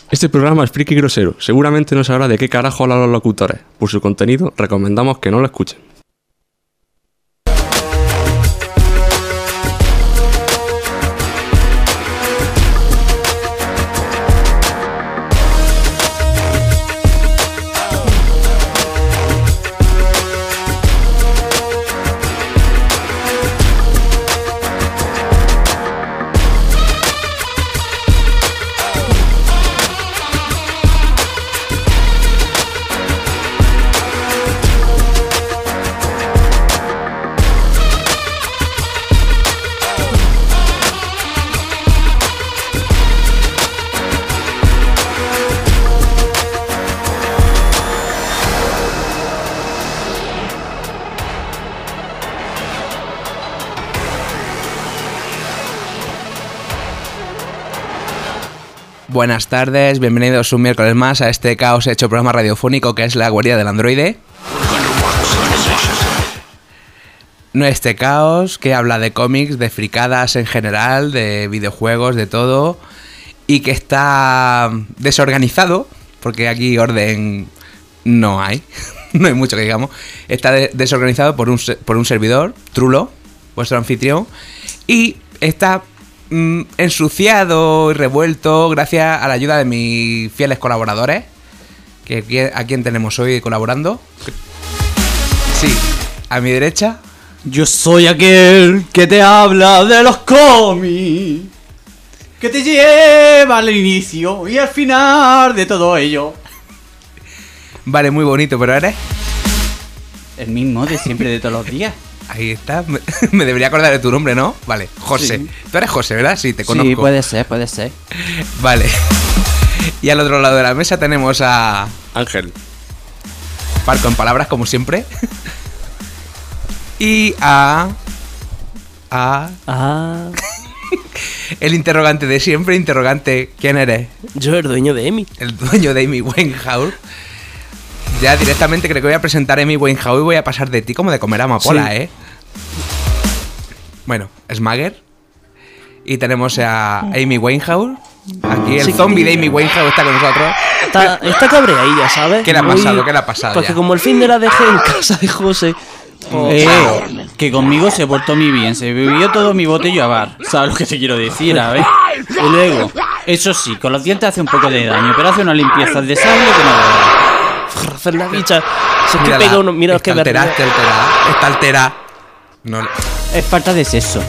Este programa es friki grosero. Seguramente no sabrá de qué carajo hablan los locutores. Por su contenido, recomendamos que no lo escuchen. Buenas tardes, bienvenidos un miércoles más a este caos hecho programa radiofónico que es La Guardia del Androide. No este caos que habla de cómics, de fricadas en general, de videojuegos, de todo, y que está desorganizado, porque aquí orden no hay, no hay mucho que digamos. Está desorganizado por un servidor, Trulo, vuestro anfitrión, y está ensuciado y revuelto gracias a la ayuda de mis fieles colaboradores. ¿A quién tenemos hoy colaborando? Sí, a mi derecha. Yo soy aquel que te habla de los cómics, que te lleva al inicio y al final de todo ello. Vale, muy bonito, pero eres el mismo de siempre, de todos los días. Ahí está, me debería acordar de tu nombre, ¿no? Vale, José. Sí. Tú eres José, ¿verdad? Sí, te conozco. Sí, puede ser. Vale. Y al otro lado de la mesa tenemos a Ángel. Parco en palabras, como siempre. Y el interrogante de siempre, interrogante, ¿quién eres? Yo, el dueño de Amy. El dueño de Amy Winehouse. Ya directamente creo que voy a presentar a Amy Winehouse y voy a pasar de ti como de comer amapola, sí. Bueno, Smager. Y tenemos a Amy Winehouse. Aquí el zombie de Amy Winehouse está con nosotros. Está cabreadilla, ¿sabes? ¿Qué le ha pasado? Porque ya? Como el fin de la dejé en casa de José. Que conmigo se portó muy bien. Se bebió todo mi botello a bar. ¿Sabes lo que te quiero decir? A ver. Y luego, eso sí, con los dientes hace un poco de daño, pero hace una limpieza de sable que no veas. Hacer la bicha. Se que pega uno. Mira, es que está alterada. No. Es falta de sexo.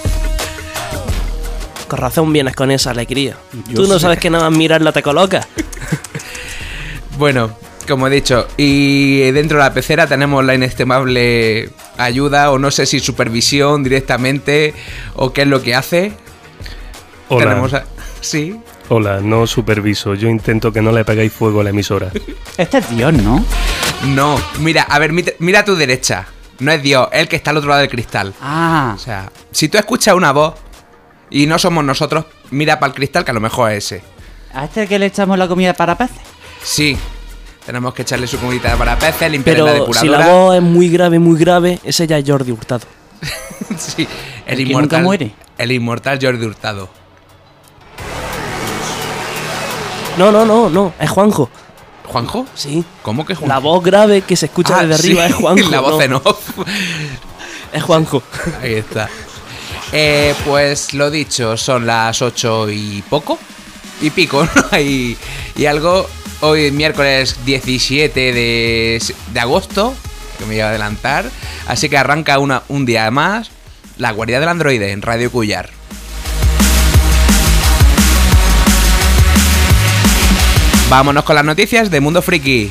Con razón vienes con esa alegría. Tú no sabes que nada más mirarla te coloca. Bueno, como he dicho, y dentro de la pecera tenemos la inestimable ayuda, o no sé si supervisión directamente, o qué es lo que hace. Hola. Tenemos sí. Hola, no superviso. Yo intento que no le peguéis fuego a la emisora. Este es Dios, ¿no? No, mira, a ver, mira a tu derecha. No es Dios, es el que está al otro lado del cristal. Ah. O sea, si tú escuchas una voz y no somos nosotros, mira para el cristal, que a lo mejor es ese. ¿A este que le echamos la comida para peces? Sí. Tenemos que echarle su comidita para peces, limpiar la depuradora. Si la voz es muy grave, ese ya es Jordi Hurtado. Sí, el que inmortal. Nunca muere. El inmortal Jordi Hurtado. No, es Juanjo. ¿Juanjo? Sí. ¿Cómo que Juanjo? La voz grave que se escucha desde arriba es Juanjo. La voz en off. Es Juanjo. Ahí está. Pues lo dicho, son las 8 y poco. Y pico, ¿no? Y algo. Hoy miércoles 17 de agosto, que me iba a adelantar. Así que arranca un día más La Guardia del Androide en Radio Cuyar. Vámonos con las noticias de Mundo Friki.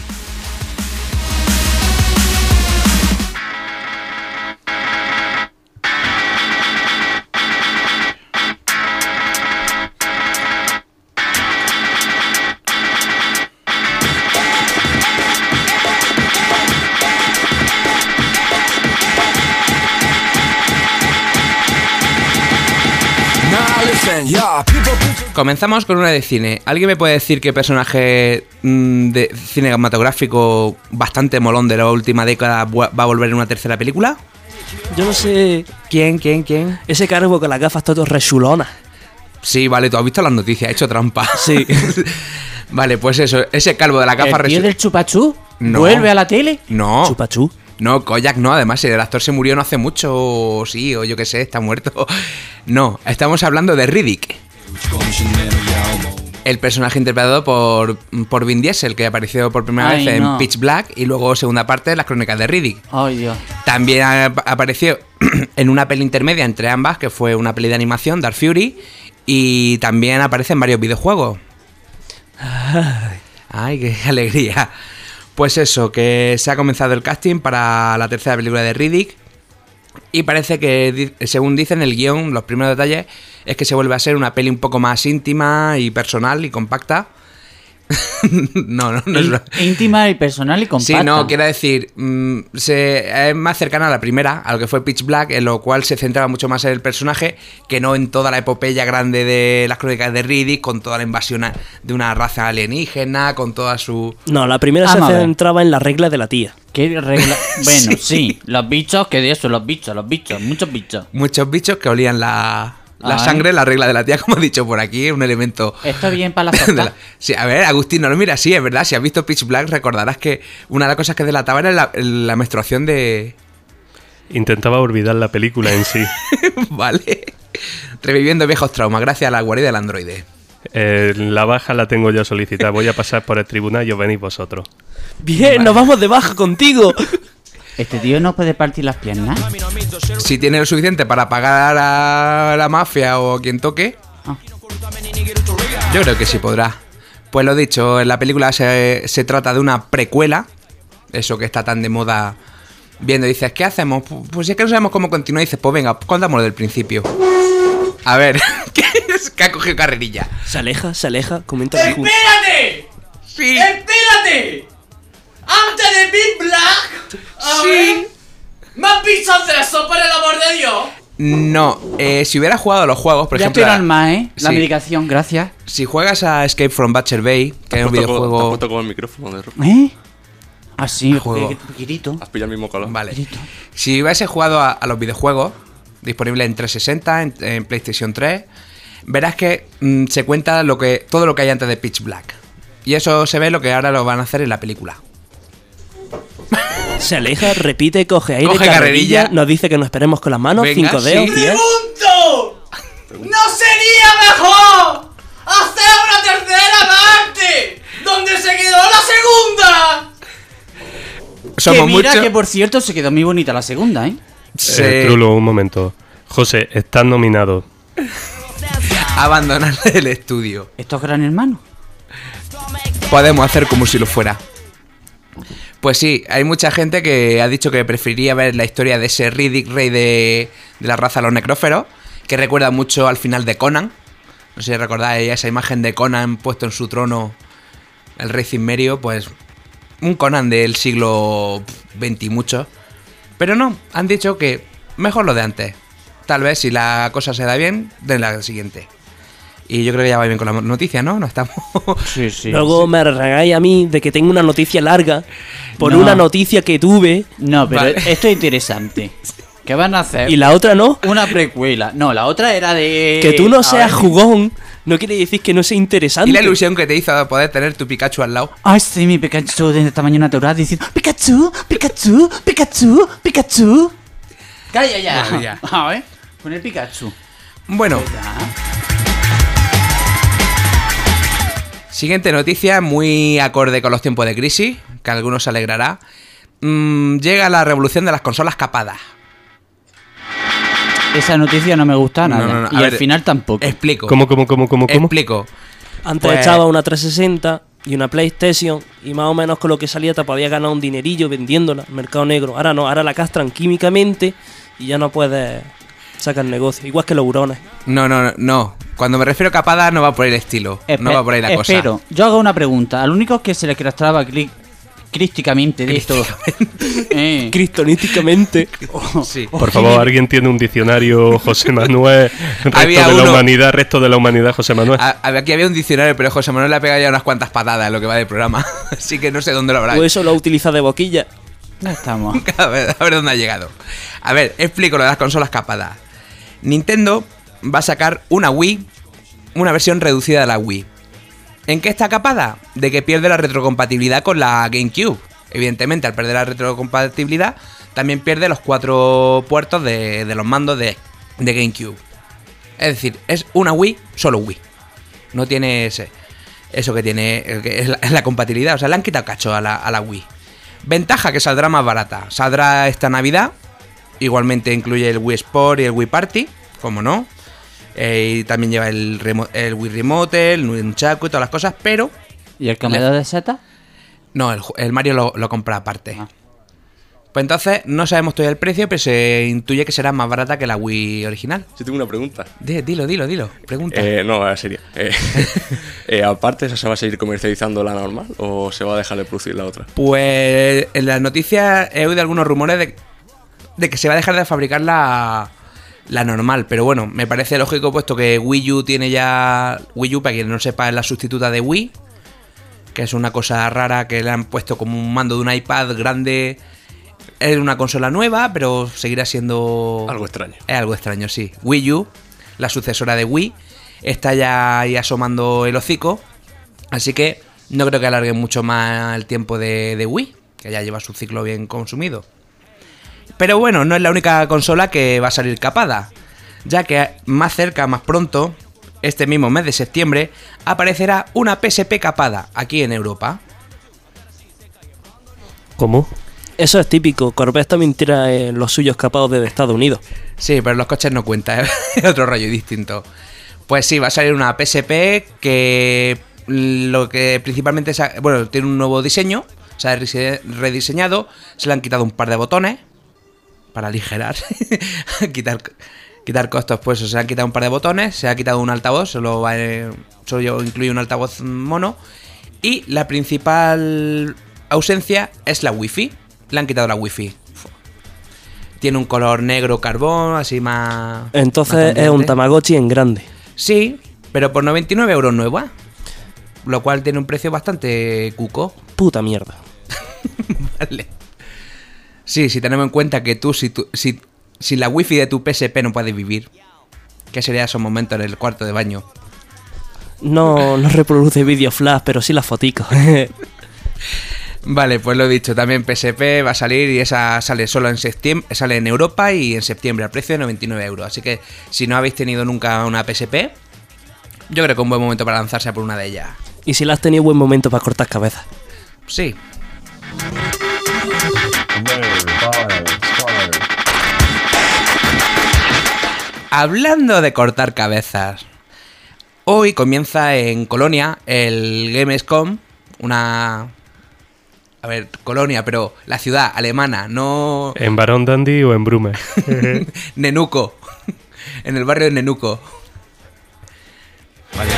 Comenzamos con una de cine. ¿Alguien me puede decir qué personaje de cinematográfico bastante molón de la última década va a volver en una tercera película? Yo no sé... ¿Quién? Ese cargo con las gafas todo rechulona. Sí, vale, tú has visto las noticias, he hecho trampa. Sí. Vale, pues eso, ese calvo de la gafa ¿El tío del chupachú? No. ¿Vuelve a la tele? No, Chupachú. no, Kojak no, además el actor se murió no hace mucho, o sí, o yo qué sé, está muerto. No, estamos hablando de Riddick. El personaje interpretado por Vin Diesel, que apareció por primera Ay, vez en no. Pitch Black y luego segunda parte de Las Crónicas de Riddick. Ay, Dios. También apareció en una peli intermedia entre ambas, que fue una peli de animación, Dark Fury, y también aparece en varios videojuegos. Ay, qué alegría. Pues eso, que se ha comenzado el casting para la tercera película de Riddick. Y parece que, según dicen el guión, los primeros detalles, es que se vuelve a ser una peli un poco más íntima y personal y compacta. no es verdad. Íntima y personal y compacta. Sí, no, quiero decir, es más cercana a la primera, a lo que fue Pitch Black, en lo cual se centraba mucho más en el personaje que no en toda la epopeya grande de Las Crónicas de Riddick, con toda la invasión de una raza alienígena, con toda su... No, la primera Vamos a se ver. centraba en la regla de la tía. ¿Qué regla? Bueno, sí, los bichos, que de eso, los bichos, muchos bichos. Muchos bichos que olían la Ay. sangre, la regla de la tía, como he dicho por aquí, es un elemento... ¿Esto bien para la de torta? la- Sí, a ver, Agustín, no lo mira, sí, es verdad, si has visto Pitch Black recordarás que una de las cosas que delataba era la menstruación de... Intentaba olvidar la película en sí. Vale. Reviviendo viejos traumas, gracias a la guarida del androide. La baja la tengo yo solicitada. Voy a pasar por el tribunal y os venís vosotros. Bien, nos vamos de baja contigo. ¿Este tío no puede partir las piernas? Si tiene lo suficiente para pagar a la mafia o a quien toque, Ah. yo creo que sí podrá. Pues lo dicho, en la película se trata de una precuela, eso que está tan de moda viendo. Dices, ¿qué hacemos? Pues si es que no sabemos cómo continúa. Dices, pues venga, contámoslo del principio. A ver, que ha cogido carrerilla. Se aleja, comenta la junta. ¡Espérate! Sí, ¡Espérate! ¡Antes de Big Black! A sí. ver, ¿más bichos de eso, por el amor de Dios? No, si hubiera jugado a los juegos, por Ya ejemplo... estoy normal, ¿eh? La sí. medicación, gracias. Si juegas a Escape from Butcher Bay, que es un Te has videojuego... puesto con el micrófono de ropa. ¿Eh? Así, Juego. poquitito. Has pillado el mismo color. Vale. Si hubiese jugado a los videojuegos, disponibles en 360, en PlayStation 3, verás que se cuenta todo lo que hay antes de Pitch Black. Y eso se ve lo que ahora lo van a hacer en la película. Se aleja, repite, coge aire, Coge carrerilla. nos dice que nos esperemos con las manos, Venga, 5 dedos, sí. 10. ¡Pregunto! ¿No sería mejor hacer una tercera parte donde se quedó la segunda? Somos que mira muchos. que por cierto se quedó muy bonita la segunda, ¿eh? Trulo, un momento. José, estás nominado. Abandonar el estudio. ¿Esto es Gran Hermano? Podemos hacer como si lo fuera. Pues sí, hay mucha gente que ha dicho que preferiría ver la historia de ese Riddick, rey de la raza de los necróferos, que recuerda mucho al final de Conan. No sé si recordáis esa imagen de Conan puesto en su trono, el rey Cimmerio, pues un Conan del siglo XX y mucho. Pero no, han dicho que mejor lo de antes. Tal vez si la cosa se da bien, den la siguiente. Y yo creo que ya va bien con la noticia, ¿no? No estamos... Sí. Luego me regáis a mí de que tengo una noticia larga por No. una noticia que tuve No, pero Vale. esto es interesante. ¿Qué van a hacer? y la otra no. Una precuela. No, la otra era de... Que tú no a seas ver. jugón no quiere decir que no sea interesante. Y la ilusión que te hizo poder tener tu Pikachu al lado. Ay, sí, mi Pikachu de tamaño natural diciendo Pikachu, Pikachu, Pikachu, Pikachu. Calla ya. Bueno, ya. A ver, con el Pikachu. Bueno, siguiente noticia, muy acorde con los tiempos de crisis, que a algunos se alegrará. Llega la revolución de las consolas capadas. Esa noticia no me gusta nada. No, a Y al ver, final tampoco. Explico. ¿Cómo? Explico. Antes Pues- echaba una 360 y una PlayStation y más o menos con lo que salía te podías ganar un dinerillo vendiéndola al mercado negro. Ahora no, ahora la castran químicamente y ya no puedes sacar negocio. Igual que los hurones. No. Cuando me refiero a capada no va por el estilo. No va por ahí la cosa. Espero, yo hago una pregunta. Al único que se le castraba crísticamente de esto. Cristonísticamente. Sí. Por favor, ¿alguien tiene un diccionario, José Manuel? Había Resto de la uno. humanidad, resto de la humanidad, José Manuel. Aquí había un diccionario, pero José Manuel le ha pegado ya unas cuantas patadas en lo que va de programa. Así que no sé dónde lo habrá. O eso lo utiliza de boquilla. Ya estamos. A ver dónde ha llegado. A ver, explico lo de las consolas capadas. Nintendo va a sacar una Wii, una versión reducida de la Wii. ¿En qué está capada? De que pierde la retrocompatibilidad con la GameCube. Evidentemente, al perder la retrocompatibilidad, también pierde los 4 puertos de los mandos de GameCube. Es decir, es una Wii, solo Wii. No tiene eso que tiene, que es la compatibilidad. O sea, le han quitado cacho a la Wii. Ventaja, que saldrá más barata. Saldrá esta Navidad. Igualmente incluye el Wii Sport y el Wii Party, como no. Y también lleva el Wii Remote, el Nunchaku y todas las cosas, pero... ¿Y el cameo de Z? No, el Mario lo compra aparte. Ah. Pues entonces no sabemos todavía el precio, pero se intuye que será más barata que la Wii original. Yo tengo una pregunta. Dilo. Pregunta. No, en serio. Aparte, ¿esa se va a seguir comercializando la normal o se va a dejar de producir la otra? Pues en las noticias he oído algunos rumores de que se va a dejar de fabricar la normal. Pero bueno, me parece lógico puesto que Wii U tiene ya... Wii U, para quien no sepa, es la sustituta de Wii. Que es una cosa rara que le han puesto como un mando de un iPad grande. Es una consola nueva, pero seguirá siendo... Algo extraño. Es algo extraño, sí. Wii U, la sucesora de Wii, está ya ahí asomando el hocico. Así que no creo que alarguen mucho más el tiempo de Wii, que ya lleva su ciclo bien consumido. Pero bueno, no es la única consola que va a salir capada, ya que más cerca, más pronto, este mismo mes de septiembre, aparecerá una PSP capada aquí en Europa. ¿Cómo? Eso es típico. Corvette también tira los suyos capados desde Estados Unidos. Sí, pero los coches no cuentan, es otro rollo distinto. Pues sí, va a salir una PSP que lo que principalmente tiene un nuevo diseño, se ha rediseñado, se le han quitado un par de botones para aligerar, quitar costos, pues se han quitado un par de botones, se ha quitado un altavoz, solo incluye un altavoz mono, y la principal ausencia es la Wi-Fi. Le han quitado la Wi-Fi. Tiene un color negro carbón, así más... Entonces es un Tamagotchi en grande. Sí, pero por 99 euros nueva. Lo cual tiene un precio bastante cuco. Puta mierda. Vale. Sí, si tenemos en cuenta que si la Wi-Fi de tu PSP no puedes vivir, ¿qué sería esos momentos en el cuarto de baño? No reproduce vídeos flash, pero sí las foticos. Vale, pues lo he dicho, también PSP va a salir y esa sale solo en septiembre, sale en Europa y en septiembre al precio de 99 euros. Así que si no habéis tenido nunca una PSP, yo creo que es un buen momento para lanzarse a por una de ellas. Y si la has tenido, buen momento para cortar cabezas. Sí. Hablando de cortar cabezas, hoy comienza en Colonia el Gamescom, Colonia, pero la ciudad alemana, no... ¿En Barón Dandy o en Brume? Nenuco. En el barrio de Nenuco. Vale.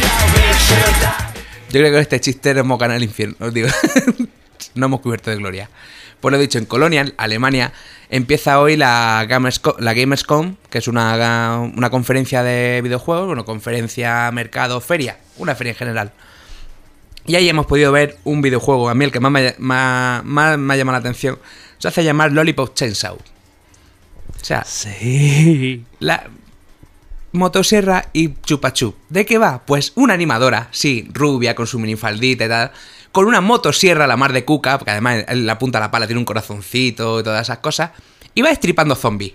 Yo creo que este chiste no hemos ganado el infierno, os digo. No hemos cubierto de gloria. Pues lo he dicho, en Colonia, Alemania, empieza hoy la Gamescom, que es una conferencia de videojuegos, conferencia, mercado, feria, una feria en general. Y ahí hemos podido ver un videojuego, a mí el que más me ha llamado la atención, se hace llamar Lollipop Chainsaw. O sea, sí. La motosierra y chupachup. ¿De qué va? Pues una animadora, sí, rubia, con su minifaldita y tal, con una motosierra a la mar de cuca, porque además en la punta de la pala tiene un corazoncito y todas esas cosas, y va estripando zombies.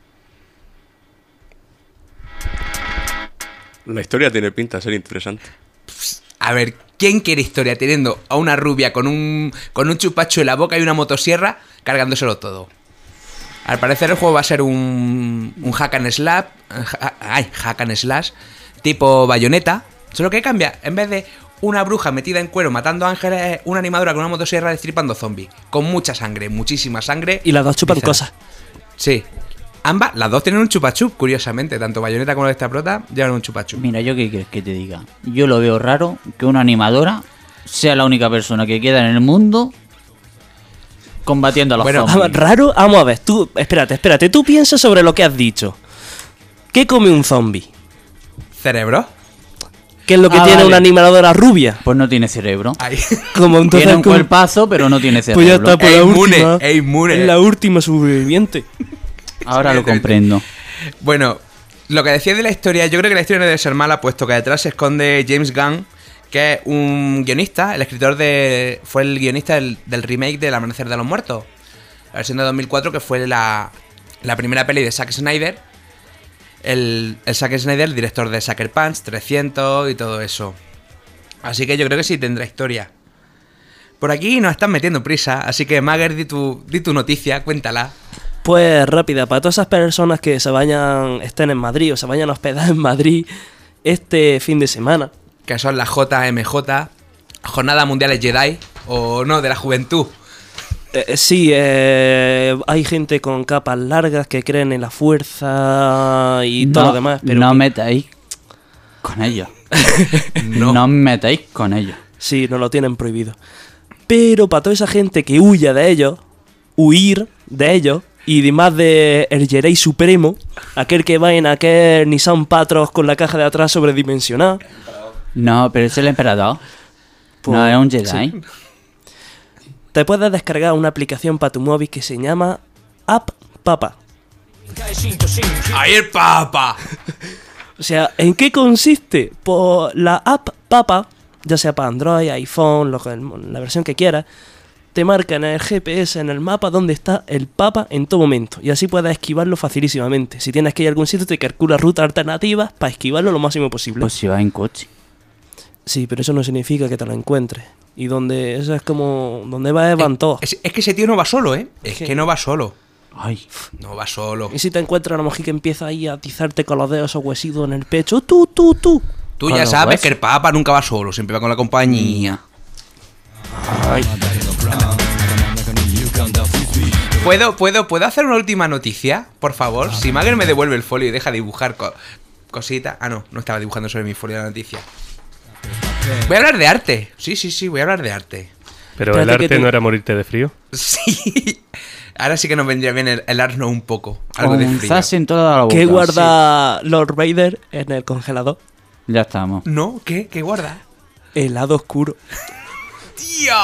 La historia tiene pinta de ser interesante. A ver, ¿quién quiere historia teniendo a una rubia con un chupacho en la boca y una motosierra cargándoselo todo? Al parecer el juego va a ser un hack and slash tipo Bayonetta. Solo que cambia, en vez de una bruja metida en cuero matando ángeles, una animadora con una motosierra destripando zombies. Con mucha sangre, muchísima sangre. Y las dos chupan cosas. Sí. Las dos tienen un chupachup, curiosamente. Tanto Bayonetta como esta prota llevan un chupachup. Mira, ¿yo qué quieres que te diga? Yo lo veo raro que una animadora sea la única persona que queda en el mundo combatiendo a los zombies. Raro, vamos a ver, tú, espérate, tú piensas sobre lo que has dicho. ¿Qué come un zombie? ¿Cerebro? ¿Qué es lo que tiene una animadora rubia? Pues no tiene cerebro. Como entonces, tiene un cuerpazo, pero no tiene cerebro. Pues ya está, por la última. Es inmune. Es la última sobreviviente. Ahora lo comprendo. Bueno, lo que decía de la historia, yo creo que la historia no debe ser mala, puesto que detrás se esconde James Gunn, que es un guionista, el escritor fue el guionista del remake del Amanecer de los Muertos, la versión de 2004, que fue la primera peli de Zack Snyder. El Zack Snyder, el director de Sucker Punch, 300 y todo eso. Así que yo creo que sí tendrá historia. Por aquí nos están metiendo prisa, así que Mager, di tu noticia, cuéntala. Pues rápida, para todas esas personas que estén en Madrid o se vayan a hospedar en Madrid este fin de semana. Que son las JMJ, Jornadas Mundiales Jedi, o no, de la Juventud. Sí, hay gente con capas largas que creen en la fuerza y todo lo demás. Pero no metáis con ellos. No metáis con ellos. Sí, nos lo tienen prohibido. Pero para toda esa gente que huya de ellos, huir de ellos, y además de el Jedi Supremo, aquel que va en aquel Nissan Patros con la caja de atrás sobredimensionada. No, pero es el emperador. Pues, no es un Jedi. sí. Te puedes descargar una aplicación para tu móvil que se llama App Papa. ¡Ahí el Papa! O sea, ¿en qué consiste? Pues la App Papa, ya sea para Android, iPhone, la versión que quieras, te marca en el GPS, en el mapa, donde está el Papa en todo momento. Y así puedes esquivarlo facilísimamente. Si tienes que ir a algún sitio, te calcula rutas alternativas para esquivarlo lo máximo posible. Pues si vas en coche. Sí, pero eso no significa que te lo encuentres. Y eso es como... donde van todos. Es que ese tío no va solo, ¿eh? Es ¿Qué? que no va solo. Ay, No va solo. Y si te encuentras a la mujer que empieza ahí a atizarte con los dedos o huesitos en el pecho, tú. Tú Con ya los sabes huesos. que el Papa nunca va solo, siempre va con la compañía. ¿Puedo hacer una última noticia? Por favor, si Mager me devuelve el folio y deja de dibujar cositas. Ah, no estaba dibujando sobre mi folio la noticia. Voy a hablar de arte. Sí, voy a hablar de arte. Pero Espérate el que arte te- no era morirte de frío. Sí. Ahora sí que nos vendría bien el arnos un poco. Algo de un frío. zas en toda la boca. ¿Qué guarda Lord Vader en el congelador? Ya estamos. ¿No? ¿Qué? ¿Qué guarda? Helado oscuro. ¡Tío!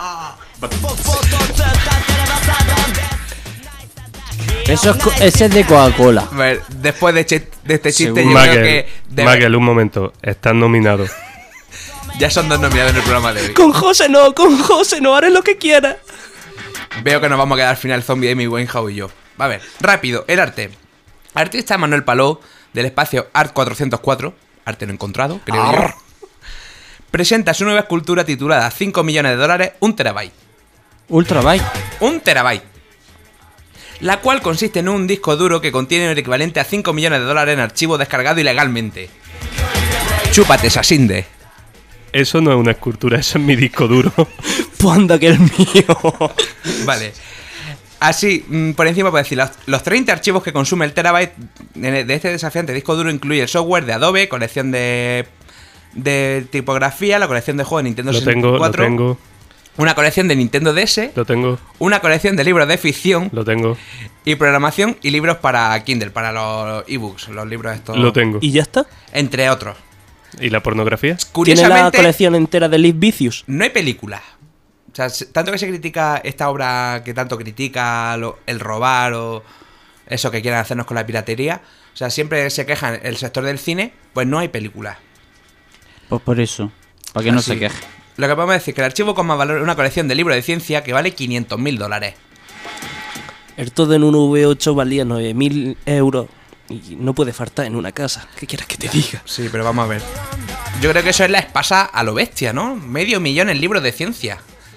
Ese es de Coca-Cola. A ver, después de este chiste, yo Seguro. creo que Magel, un momento. Estás nominado. ya son 2 nominados en el programa de hoy. Con José no, haré lo que quiera. Veo que nos vamos a quedar al final zombie Amy Winehouse y yo. A ver, rápido, el arte. Artista Manuel Palou, del espacio Art 404, arte no encontrado, creo yo, presenta su nueva escultura titulada 5 millones de dólares, 1 terabyte. Ultrabyte. 1 terabyte. La cual consiste en un disco duro que contiene el equivalente a 5 millones de dólares en archivo descargado ilegalmente. Chúpate, Sasinde. Eso no es una escultura, eso es mi disco duro. Pues anda que el mío. Vale. Así, por encima puedo decir, los 30 archivos que consume el terabyte de este desafiante disco duro incluye el software de Adobe, colección de tipografía, la colección de juegos de Nintendo Lo 64, tengo, una colección de Nintendo DS, lo tengo, una colección de libros de ficción lo tengo, y programación y libros para Kindle, para los ebooks, los libros estos, lo tengo. ¿Y ya está? entre otros. ¿Y la pornografía? ¿Tiene la Curiosamente, colección entera de Live Vicious? no hay película. O sea, tanto que se critica esta obra, que tanto critica el robar o eso que quieren hacernos con la piratería, o sea, siempre se quejan el sector del cine, pues no hay película. Pues por eso. Para que no Así. se queje. Lo que podemos decir es que el archivo con más valor es una colección de libros de ciencia que vale 500.000 $. El todo en un V8 valía 9.000 euros. Y no puede faltar en una casa. ¿Qué quieres que te diga? Sí, pero vamos a ver. Yo creo que eso es la espasa a lo bestia, ¿no? 500.000 en libros de ciencia.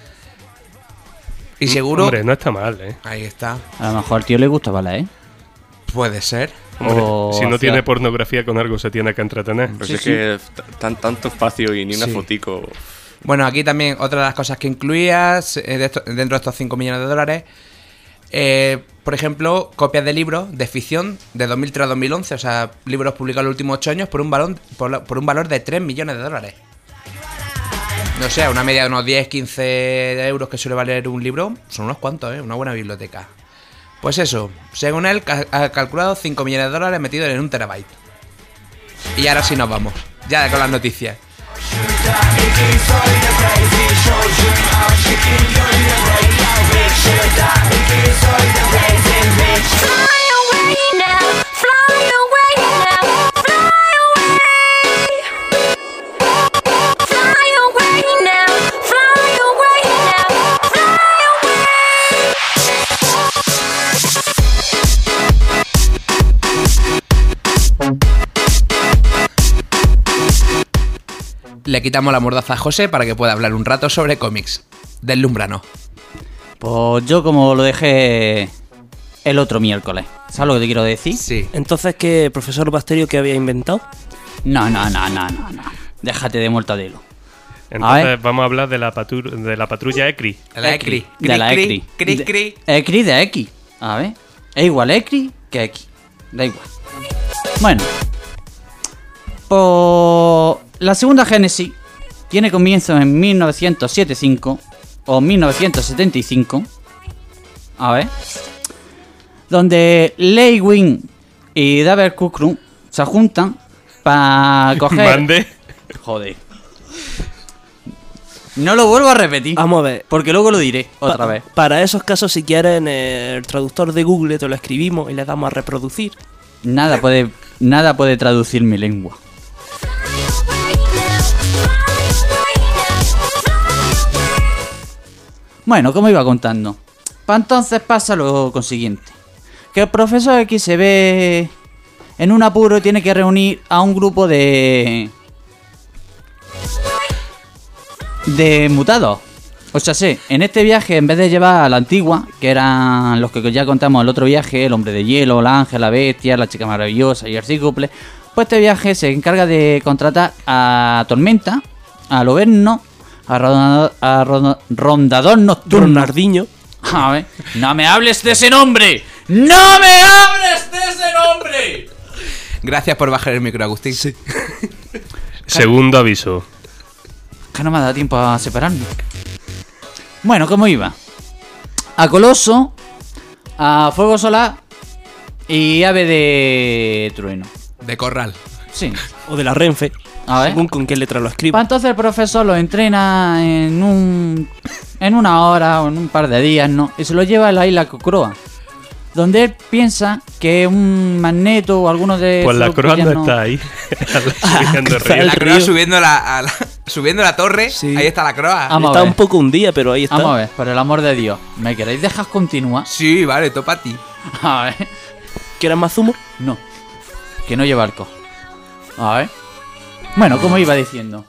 Y seguro... Hombre, no está mal, ¿eh? Ahí está. A lo mejor al tío le gustaba leer. Puede ser. Hombre, O si no hacia- tiene pornografía con algo se tiene que entretener. Pues Sí, es sí. que tanto espacio y ni una Sí. fotico. Bueno, aquí también otra de las cosas que incluías dentro de estos 5 millones de dólares, por ejemplo, copias de libros de ficción de 2003 a 2011, o sea, libros publicados en los últimos 8 años por un valor de 3 millones de dólares. No sé, una media de unos 10, 15 euros que suele valer un libro, son unos cuantos, una buena biblioteca. Pues eso, según él, ha calculado 5 millones de dólares metidos en 1 terabyte. Y ahora sí nos vamos, ya con las noticias. Fly away now, fly away now, fly away. Fly Le quitamos la mordaza a José para que pueda hablar un rato sobre cómics. Deslúmbranos. Pues yo como lo dejé el otro miércoles. ¿Sabes lo que te quiero decir? Sí. Entonces, ¿qué, profesor Basterio, que había inventado? No. Déjate de muertadelo. Entonces vamos a hablar de la patrulla ECRI. La ECRI. De la ECRI. Cri. ECRI de X. A ver. Es igual ECRI que X. Da igual. Bueno. Pues la segunda génesis tiene comienzo en 1975 o 1975. A ver. Donde Lee Wing y David Kukru se juntan para coger... Mande. Joder. No lo vuelvo a repetir. Vamos a ver. Porque luego lo diré otra vez. Para esos casos, si quieres, en el traductor de Google te lo escribimos y le damos a reproducir. Nada puede traducir mi lengua. Bueno, como iba contando. Para entonces pasa lo consiguiente. Que el profesor X se ve en un apuro y tiene que reunir a un grupo de mutados. O sea, sí, en este viaje, en vez de llevar a la antigua, que eran los que ya contamos en el otro viaje, el hombre de hielo, el ángel, la bestia, la chica maravillosa y el cíclope, pues este viaje se encarga de contratar a Tormenta, a Loberno, a Rondador Nocturno. Ronaldinho. A ver, no me hables de ese nombre. ¡No me hables de ese nombre! Gracias por bajar el micro, Agustín. Sí. Segundo aviso. Que no me ha dado tiempo a separarme. Bueno, ¿cómo iba? A Coloso, a Fuego Solar y Ave de Trueno. De Corral. Sí. O de la Renfe. A ver. Según con qué letra lo escriba. Entonces el profesor lo entrena en una hora o en un par de días, ¿no? Y se lo lleva a la isla Cocroa, donde él piensa que un magneto o alguno de... Pues la sus Croa no villanos- está ahí. Subiendo Está río. La el Croa río. subiendo la torre. Sí. Ahí está la Croa. Vamos a Está ver. un poco hundida, pero ahí está. Vamos a ver, por el amor de Dios. ¿Me queréis dejar continuar? Sí, vale, topa a ti. A ver. ¿Quieres más zumo? No. Que no lleva alcohol. A ver. Bueno, como iba diciendo.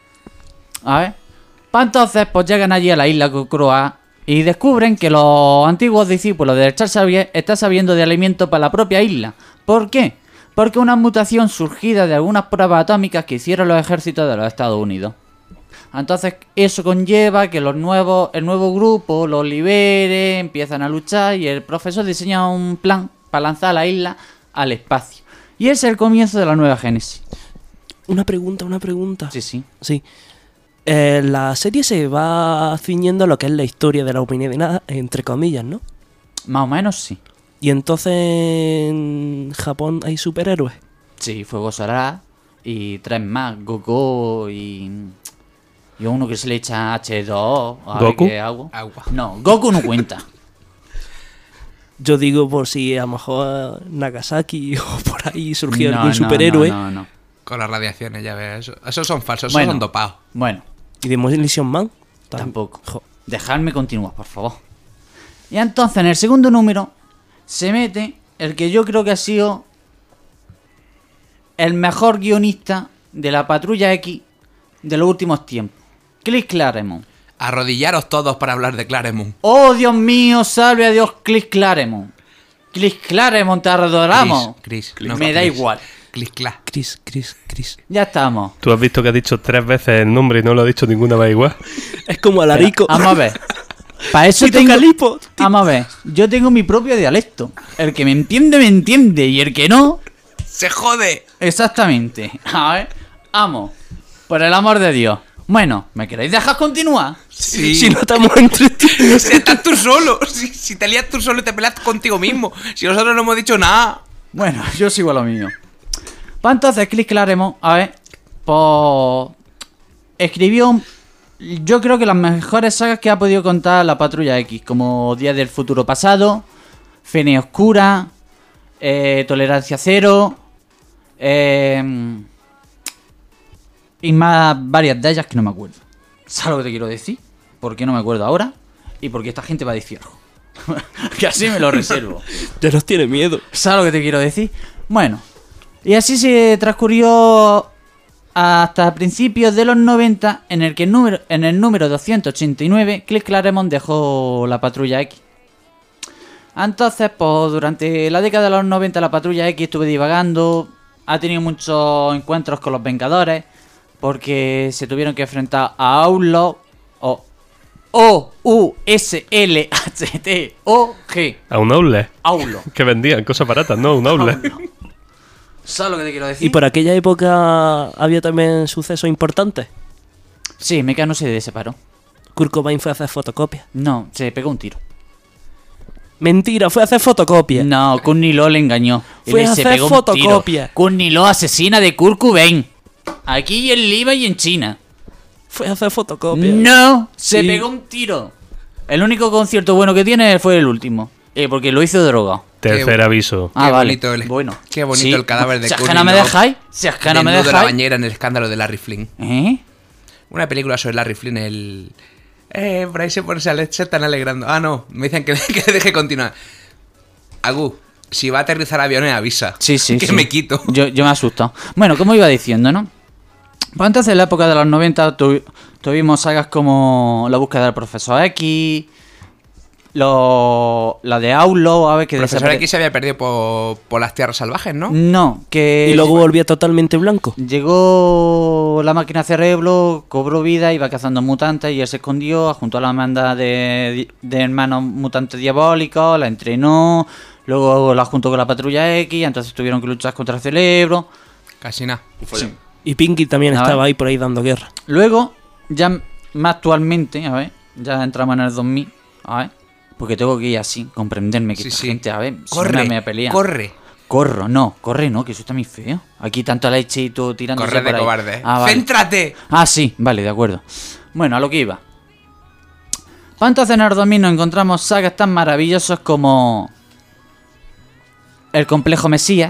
A ver. Pues entonces, pues llegan allí a la isla Cocroa y descubren que los antiguos discípulos de Charles Xavier están sabiendo de alimento para la propia isla. ¿Por qué? Porque una mutación surgida de algunas pruebas atómicas que hicieron los ejércitos de los Estados Unidos. Entonces, eso conlleva que el nuevo grupo los libere, empiezan a luchar y el profesor diseña un plan para lanzar a la isla al espacio. Y ese es el comienzo de la nueva Génesis. Una pregunta. Sí, sí. Sí. La serie se va ciñendo a lo que es la historia de la humanidad, entre comillas, ¿no? Más o menos sí. Y entonces en Japón hay superhéroes. Sí, Fuego Solar y 3 más, Goku y uno que se le echa H2. a ver ¿Goku? qué hago. Agua. No, Goku no cuenta. Yo digo por si a lo mejor Nagasaki o por ahí surgió No, algún no, superhéroe. No. Con las radiaciones, ya ves. Esos son falsos, esos Bueno. son dopados. Bueno, ¿Y Demolition Man? tampoco. Jo. Dejadme continuar, por favor. Y entonces, en el segundo número, se mete el que yo creo que ha sido el mejor guionista de la Patrulla X de los últimos tiempos. Cliff Claremont. Arrodillaros todos para hablar de Claremont. ¡Oh, Dios mío! ¡Salve a Dios, Cliff Claremont! Cliff Claremont, te adoramos. Chris. Me da igual. Click, clack. Chris. Ya estamos. Tú has visto que ha dicho 3 veces el nombre y no lo ha dicho ninguna vez igual. Es como Alarico. Vamos a ver. Para eso Tito tengo... Calipo. Vamos a ver. Yo tengo mi propio dialecto. El que me entiende. Y el que no... ¡Se jode! Exactamente. A ver. Vamos. Por el amor de Dios. Bueno, ¿me queréis dejar continuar? Sí. Si no estamos entretenidos. Si estás tú solo. Si te lías tú solo y te peleas contigo mismo. Si nosotros no hemos dicho nada. Bueno, yo sigo a lo mío. Pues entonces, Cliff Claremont, a ver, pues escribió, yo creo que las mejores sagas que ha podido contar la Patrulla X, como Días del Futuro Pasado, Fene Oscura, Tolerancia Cero, y más varias de ellas que no me acuerdo. ¿Sabes lo que te quiero decir? ¿Por qué no me acuerdo ahora? Y porque esta gente va de fierro. Que así me lo reservo. Ya nos tiene miedo. ¿Sabes lo que te quiero decir? Bueno, y así se transcurrió hasta principios de los 90, en el número 289, Cliff Claremont dejó la Patrulla X. Entonces, pues durante la década de los 90 la Patrulla X estuvo divagando, ha tenido muchos encuentros con los Vengadores, porque se tuvieron que enfrentar a Outlaw, o O-U-S-L-H-T-O-G. A un outlet. Outlaw. Que vendían cosas baratas, ¿no? Un outlet. ¿Sabes lo que te quiero decir? ¿Y por aquella época había también sucesos importantes? Sí, Mecano se separó. Kurt Cobain fue a hacer fotocopias. No, se pegó un tiro. Mentira, fue a hacer fotocopias. No, Courtney Love le engañó. Fue Él a se hacer pegó un fotocopias. tiro. Courtney Love, asesina de Kurt Cobain. Aquí en Lima y en China. Fue a hacer fotocopias. No, se Sí. pegó un tiro. El único concierto bueno que tiene fue el último. Porque lo hizo drogado. Tercer aviso. Ah, Qué vale. bonito el- Bueno. qué bonito Sí. el cadáver de Si es que Courtney no me Love. dejáis. Si es que no me Desnudo en la dejáis. bañera en el escándalo de Larry Flynn. ¿Eh? Una película sobre Larry Flynn, por ahí se están alegrando. Ah, no, me dicen que deje continuar. Agu, si va a aterrizar aviones, avisa. Sí, sí, Que sí. me quito. Yo me he asustado. Bueno, como iba diciendo, ¿no? Pues entonces en la época de los 90 tuvimos sagas como La búsqueda del Profesor X, la de Outlaw, a ver que Profesor X se había perdido por las tierras salvajes, ¿no? No, que Y luego volvía totalmente blanco. llegó la máquina cerebro, cobró vida, iba cazando mutantes y él se escondió, juntó a la banda de hermanos mutantes diabólicos, la entrenó, luego la juntó con la Patrulla X, entonces tuvieron que luchar contra el cerebro. Casi nada. Y Pinky también A estaba ver. ahí por ahí dando guerra. Luego, ya más actualmente, a ver, ya entramos en el 2000, a ver, porque tengo que ir así, comprenderme que Sí, esta sí. gente, a ver, si no Corre, me pelea. corre. Corre, no, que eso está muy feo. Aquí tanto leche y todo tirando. Corre de cobarde. Ah, vale. ¡Céntrate! Ah, sí, vale, de acuerdo. Bueno, a lo que iba. Para entonces en el 2000 nos encontramos sagas tan maravillosas como El Complejo Mesías,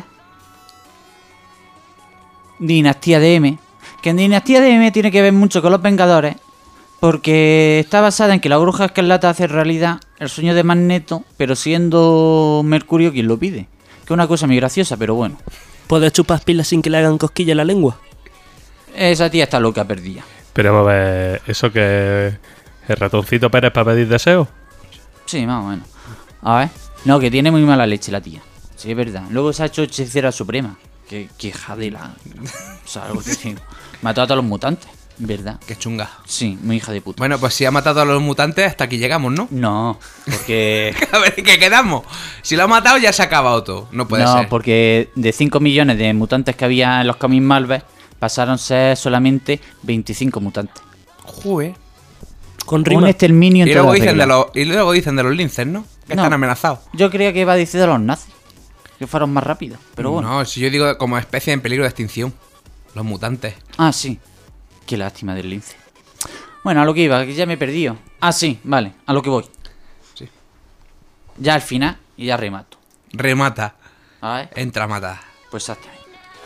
Dinastía de M, que en Dinastía de M tiene que ver mucho con los Vengadores, porque está basada en que la Bruja Escarlata hace realidad el sueño de Magneto, pero siendo Mercurio quien lo pide. Que es una cosa muy graciosa, pero bueno. ¿Puedes chupar pilas sin que le hagan cosquilla en la lengua? Esa tía está loca perdida. Pero vamos a ver, ¿eso que es el ratoncito Pérez para pedir deseos? Sí, más o menos. A ver. No, que tiene muy mala leche la tía. Sí, es verdad. Luego se ha hecho hechicera suprema. Que hija de la... O sea, algo que digo. Mató a todos los mutantes. ¿Verdad? Qué chunga. Sí, muy hija de puta. Bueno, pues si ha matado a los mutantes, hasta aquí llegamos, ¿no? No, porque... A ver, ¿qué quedamos? Si lo ha matado, ya se ha acabado todo. No puede no, ser. porque de 5 millones de mutantes que había en los cómics Marvel, pasaron a ser solamente 25 mutantes. Joder. Con Un rima. exterminio en Y toda luego, regla. dicen de los linces, ¿no? Que No. están amenazados. Yo creía que iba a decir de los nazis. Que fueron más rápidos, pero bueno. No, si yo digo como especie en peligro de extinción. Los mutantes. Ah, sí. Qué lástima del lince. Bueno, a lo que iba, que ya me he perdido. Ah, sí, vale, a lo que voy. Sí. Ya al final y ya remato. Remata. A ver, Entra a matar. pues exactamente.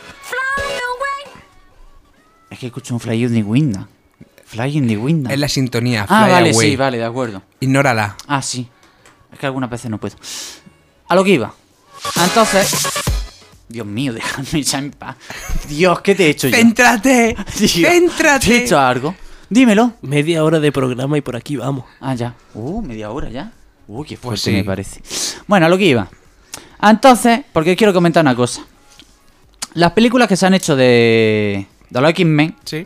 Es que escucho un Fly in the Wind. Fly in the Wind. Es la sintonía. Ah, Fly vale, away. sí, vale, de acuerdo. Ignórala. Ah, sí. Es que algunas veces no puedo. A lo que iba. Entonces... Dios mío, déjame ya en paz. Dios, ¿qué te he hecho yo? ¡Céntrate! Dios, ¡Céntrate! ¿te he hecho algo? Dímelo. Media hora de programa y por aquí vamos. Ah, ya. Media hora ya. Qué fuerte Pues sí. me parece. Bueno, a lo que iba. Entonces, porque quiero comentar una cosa. Las películas que se han hecho de los X-Men, Sí.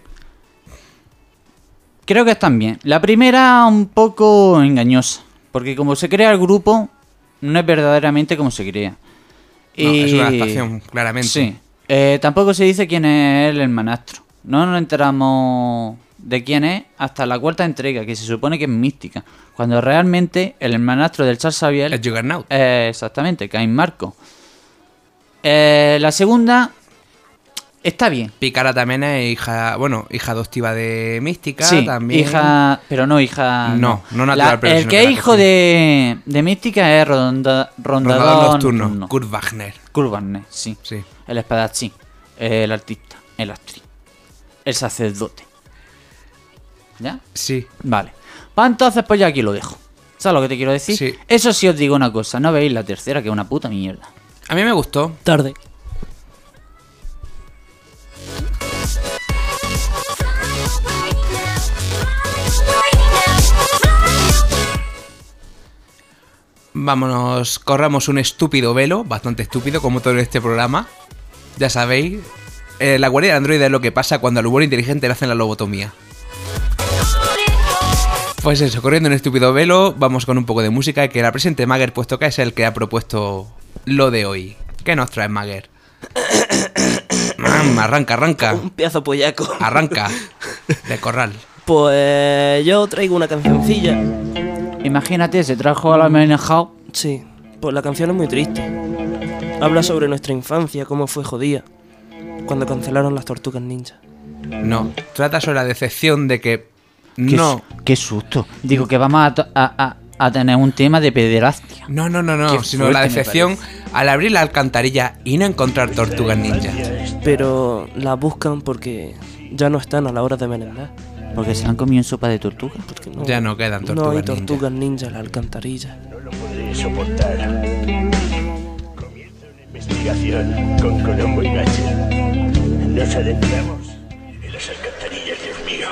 creo que están bien. La primera un poco engañosa. Porque como se crea el grupo, no es verdaderamente como se crea. No, es una adaptación, claramente. Sí. Tampoco se dice quién es el hermanastro. No nos enteramos de quién es hasta la cuarta entrega, que se supone que es mística. Cuando realmente el hermanastro del Charles Xavier El Juggernaut. exactamente, Cain Marco. La segunda está bien. Picara también es hija, bueno, hija adoptiva de Mística. Sí, también. hija, pero no hija. No natural, pero el sino que que es la hijo cogió. de Mística es Rondador Rondador nocturno. Kurt Wagner. Kurt Wagner, sí. Sí. El espadachín, el artista, el actriz, el sacerdote. ¿Ya? Sí. Vale. Pues entonces, pues ya aquí lo dejo. ¿Sabes lo que te quiero decir? Sí. Eso sí os digo una cosa, no veis la tercera, que es una puta mierda. A mí me gustó. Tarde. vámonos, corramos un estúpido velo, bastante estúpido como todo en este programa. Ya sabéis, la guardia de Android es lo que pasa cuando al humor inteligente le hacen la lobotomía. Pues eso, corriendo un estúpido velo, vamos con un poco de música y que la presente Mager, puesto que es el que ha propuesto lo de hoy. ¿Qué nos trae Mager? Arranca. Un pedazo pollaco. Arranca. De corral. Pues yo traigo una cancioncilla. Imagínate, se trajo a la Menejao. Sí, pues la canción es muy triste. Habla sobre nuestra infancia, cómo fue jodida cuando cancelaron las Tortugas Ninja. No, trata sobre la decepción de que no. Qué susto. Digo que vamos a tener un tema de pederastia. No, Qué sino fuerte la me decepción al abrir la alcantarilla y no encontrar tortugas ninja. Pero las buscan porque ya no están a la hora de merendar. Porque se la han comido en sopa de tortuga. Porque Ya no quedan No hay tortugas ninja. tortugas ninja en la alcantarilla. Podré soportar. Comienza una investigación con Colombo y Gatchet. Nos adentramos en las alcantarillas, Dios mío.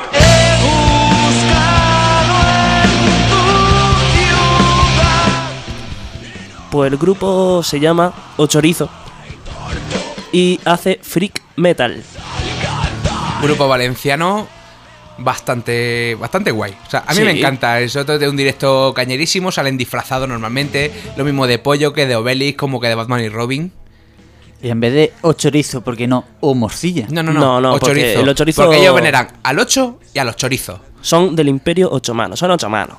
Pues el grupo se llama Ochorizo y hace freak metal. Grupo valenciano bastante guay. O sea, a mí Sí. me encanta. Eso de un directo cañerísimo, salen disfrazados normalmente. Lo mismo de Pollo que de Obelix, como que de Batman y Robin. Y en vez de ochorizo, ¿por qué no? O morcilla. No, porque ochorizo. el ochorizo- Porque ellos veneran al 8 y a los chorizos. Son del Imperio Otomano, son otomanos.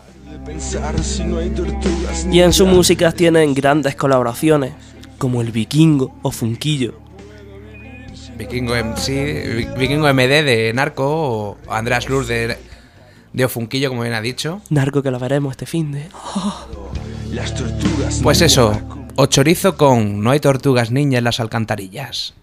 Y en sus músicas tienen grandes colaboraciones, como el Vikingo o Funquillo. Vikingo MD de Narco o András Luz de Ofunquillo, como bien ha dicho. Narco, que lo veremos este finde. Pues eso, ochorizo con No hay tortugas ninja en las alcantarillas.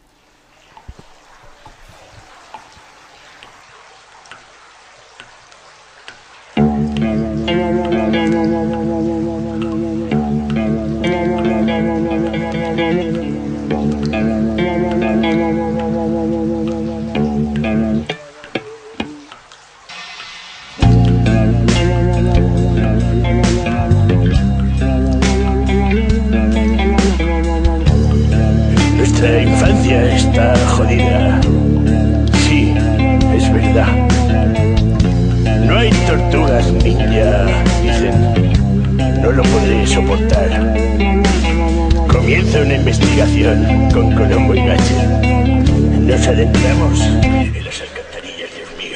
Nuestra infancia está jodida. Sí, es verdad. No hay tortugas ninja, dicen. No lo podré soportar. Comienza una investigación con Colombo y Gatchet. Nos adentramos en las alcantarillas, Dios mío.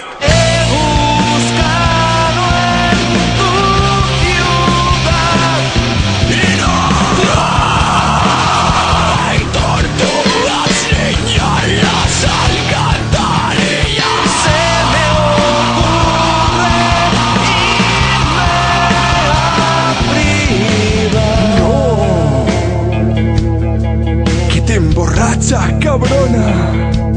Que te emborracha, cabrona.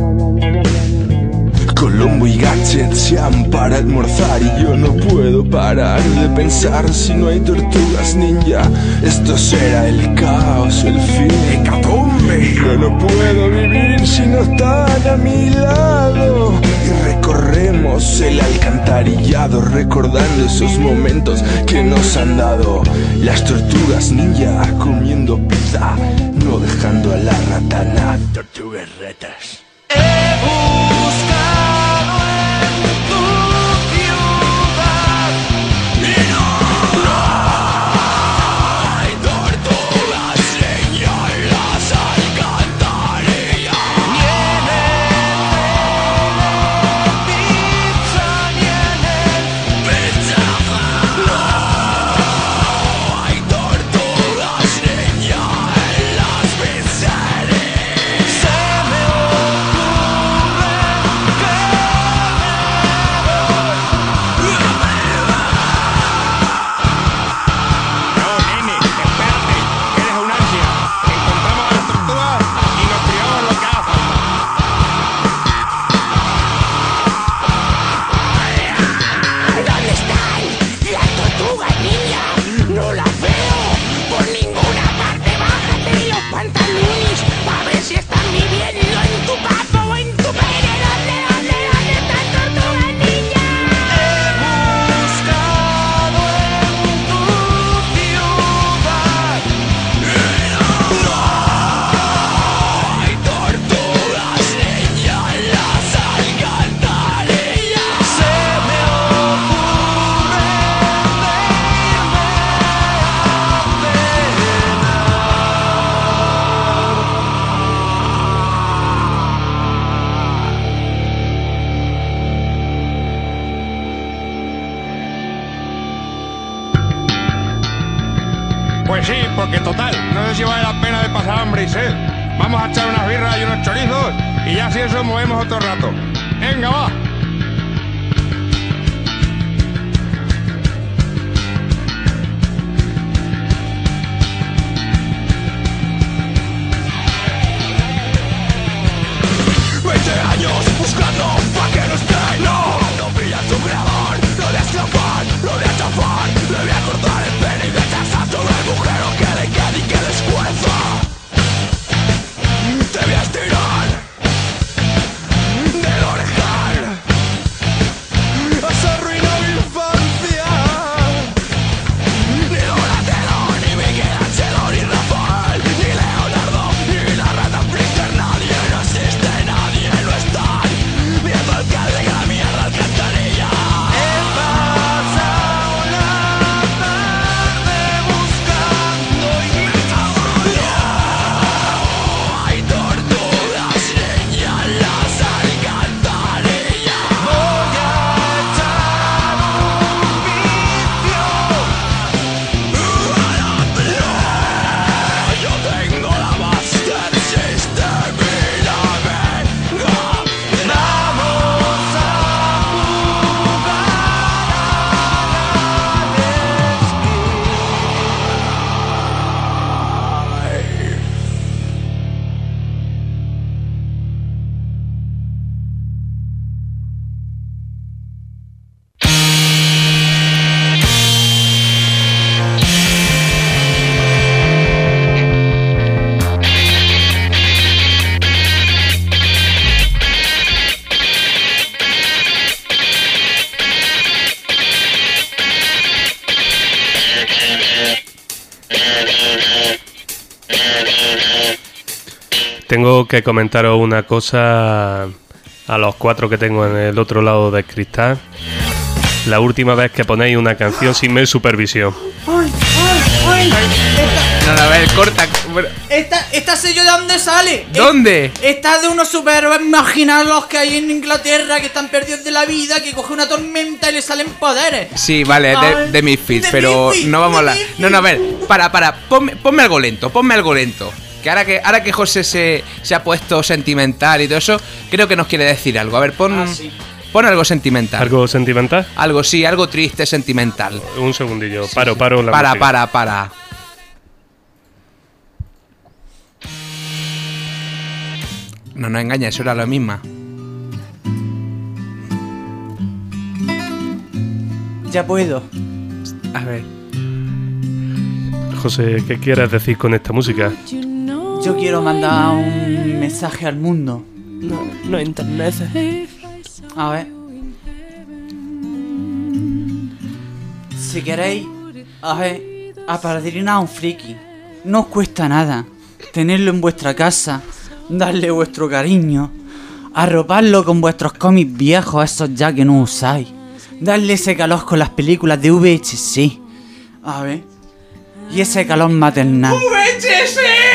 Colombo y Gatchet se han para almorzar y yo no puedo parar de pensar si no hay tortugas ninja. Esto será el caos, el fin. ¡Hecatombe! Yo no puedo vivir si no están a mi lado. Y recorremos el alcantarillado recordando esos momentos que nos han dado. Las tortugas ninja comiendo pizza, no dejando a la ratana. Tortugas ratas. Pues sí, porque total, no sé si vale la pena de pasar hambre y sed. Vamos a echar unas birras y unos chorizos y ya si eso movemos otro rato. ¡Venga, va! Buscando pa' que no esté, no brilla tu creador, lo de escapar, lo de atrapar, le voy a cortar el pene y deshacer todo el agujero que le quede y que descueza. Te voy a estirar del orejal, has arruinado mi infancia. Ni Donatello, ni Michelangelo, ni Rafael, ni Leonardo, ni la rata Flicker, nadie, no existe, nadie no está. Viendo el que de la mierda alcantarilla. He pasado la tarde buscando y hay tortugas, niñas, las alcantarillas. Voy a echar un vicio a la playa. Yo tengo la Master System y la venga. Tengo que comentaros una cosa a los 4 que tengo en el otro lado del cristal. La última vez que ponéis una canción sin mi supervisión. ¡Ay! No, a ver, corta. ¿Esta sé yo de dónde sale? ¿Dónde? Esta de unos superhéroes imaginaros que hay en Inglaterra que están perdidos de la vida, que coge una tormenta y le salen poderes. Sí, vale, de Misfits, pero no vamos a hablar. No, a ver, para, ponme algo lento, Que ahora que José se ha puesto sentimental y todo eso, creo que nos quiere decir algo. A ver, pon algo sentimental. ¿Algo sentimental? Algo, sí, algo triste, sentimental. Un segundillo, paro la música. Para. No nos engañes, eso era lo misma. Ya puedo. A ver. José, ¿qué quieres decir con esta música? Yo quiero mandar un mensaje al mundo. No enternece. A ver. Si queréis, a ver, apadrinar a un friki. No os cuesta nada. Tenerlo en vuestra casa, darle vuestro cariño, arroparlo con vuestros cómics viejos, esos ya que no usáis. Darle ese calor con las películas de VHS. A ver. Y ese calor maternal. ¡VHS!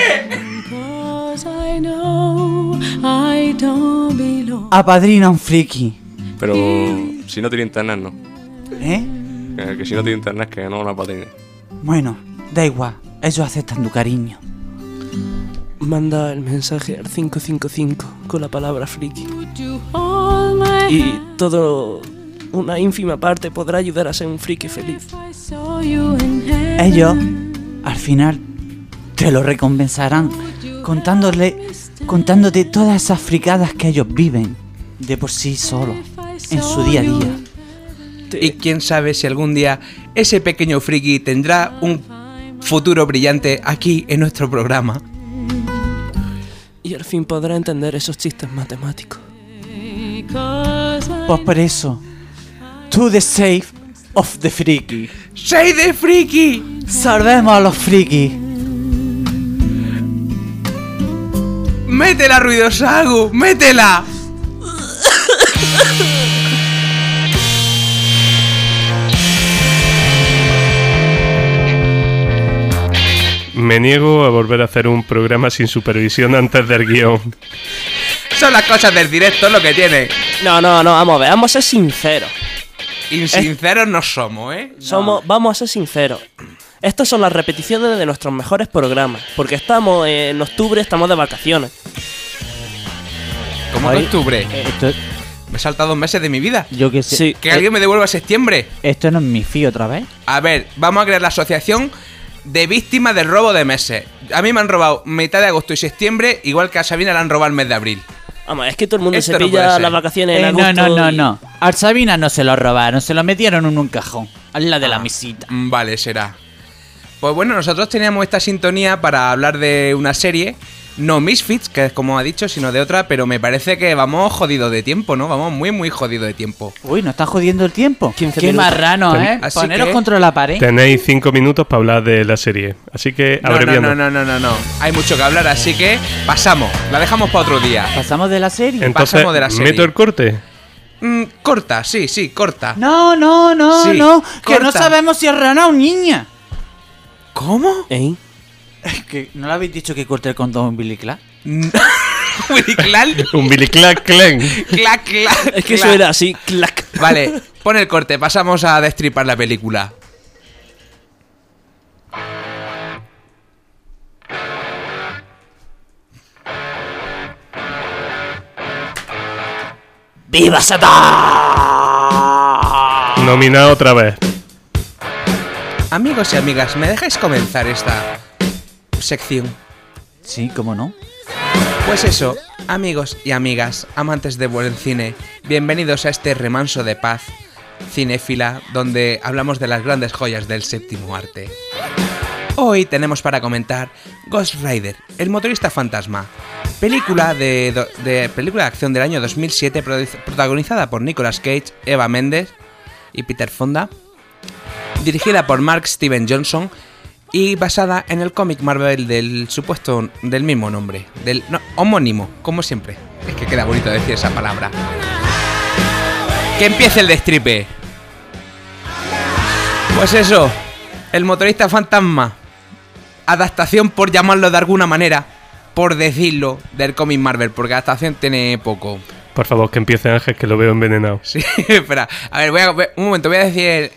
Apadrina a un friki. Pero si no tiene internet, no. ¿Eh? Que si no tiene internet, que no la apadrine. Bueno, da igual. Ellos aceptan tu cariño. Manda el mensaje al 555 con la palabra friki. Y todo, una ínfima parte podrá ayudar a ser un friki feliz. Ellos, al final, te lo recompensarán contándote todas esas fricadas que ellos viven de por sí solos, en su día a día. Y quién sabe si algún día ese pequeño friki tendrá un futuro brillante aquí en nuestro programa. Y al fin podrá entender esos chistes matemáticos. Pues por eso, to the save of the freaky. ¡Save the freaky! Salvemos a los frikis. ¡Métela, Ruidosagu! ¡Métela! Me niego a volver a hacer un programa sin supervisión antes del guión. Son las cosas del directo lo que tiene. No, vamos a ver, vamos a ser sinceros. Insinceros no somos, ¿eh? Vamos a ser sinceros. Estas son las repeticiones de nuestros mejores programas, porque estamos en octubre, estamos de vacaciones. ¿Cómo que Ay, octubre? Esto, Me he saltado 2 meses de mi vida. yo que sé. Sí. Que alguien me devuelva septiembre. Esto no es mi fío otra vez. A ver, vamos a crear la asociación de víctimas del robo de meses. A mí me han robado mitad de agosto y septiembre, igual que a Sabina le han robado el mes de abril. Vamos, es que todo el mundo Esto se no puede pilla ser. las vacaciones en No, agosto. no, y- no. Al Sabina no se lo robaron, se lo metieron en un cajón. Al lado de la mesita. Vale, será. Pues bueno, nosotros teníamos esta sintonía para hablar de una serie, no Misfits, que es como ha dicho, sino de otra, pero me parece que vamos jodidos de tiempo, ¿no? Vamos muy, muy jodidos de tiempo. Uy, ¿no está jodiendo el tiempo? 15 Qué minutos. marrano, ¿eh? Así Poneros que- contra la pared. Tenéis 5 minutos para hablar de la serie. Así que No, abreviando. no. Hay mucho que hablar, así que pasamos. La dejamos para otro día. ¿Pasamos de la serie? Entonces, pasamos de la serie. ¿meto el corte? Corta, sí, corta. No, Sí, no. Que no corta. sabemos si es rana o niña. ¿Cómo? ¿Eh? Que ¿no le habéis dicho que corte el condón umbilical? Willy Clan. Un Billy Clack Clan. Clac, clac, Es que eso clac. era así, clac. Vale, pon el corte, pasamos a destripar la película. ¡Viva Satán! Nominado otra vez. Amigos y amigas, ¿me dejáis comenzar esta sección? Sí, ¿cómo no? Pues eso, amigos y amigas, amantes de buen cine, bienvenidos a este remanso de paz cinéfila donde hablamos de las grandes joyas del séptimo arte. Hoy tenemos para comentar Ghost Rider, el motorista fantasma, película de acción del año 2007 protagonizada por Nicolas Cage, Eva Mendes y Peter Fonda, dirigida por Mark Steven Johnson y basada en el cómic Marvel del mismo nombre, homónimo, como siempre. Es que queda bonito decir esa palabra. ¡Que empiece el destripe! Pues eso, el motorista fantasma, adaptación por llamarlo de alguna manera, por decirlo, del cómic Marvel, porque adaptación tiene poco. Por favor, que empiece Ángel, que lo veo envenenado. Sí, espera, a ver, un momento, voy a decir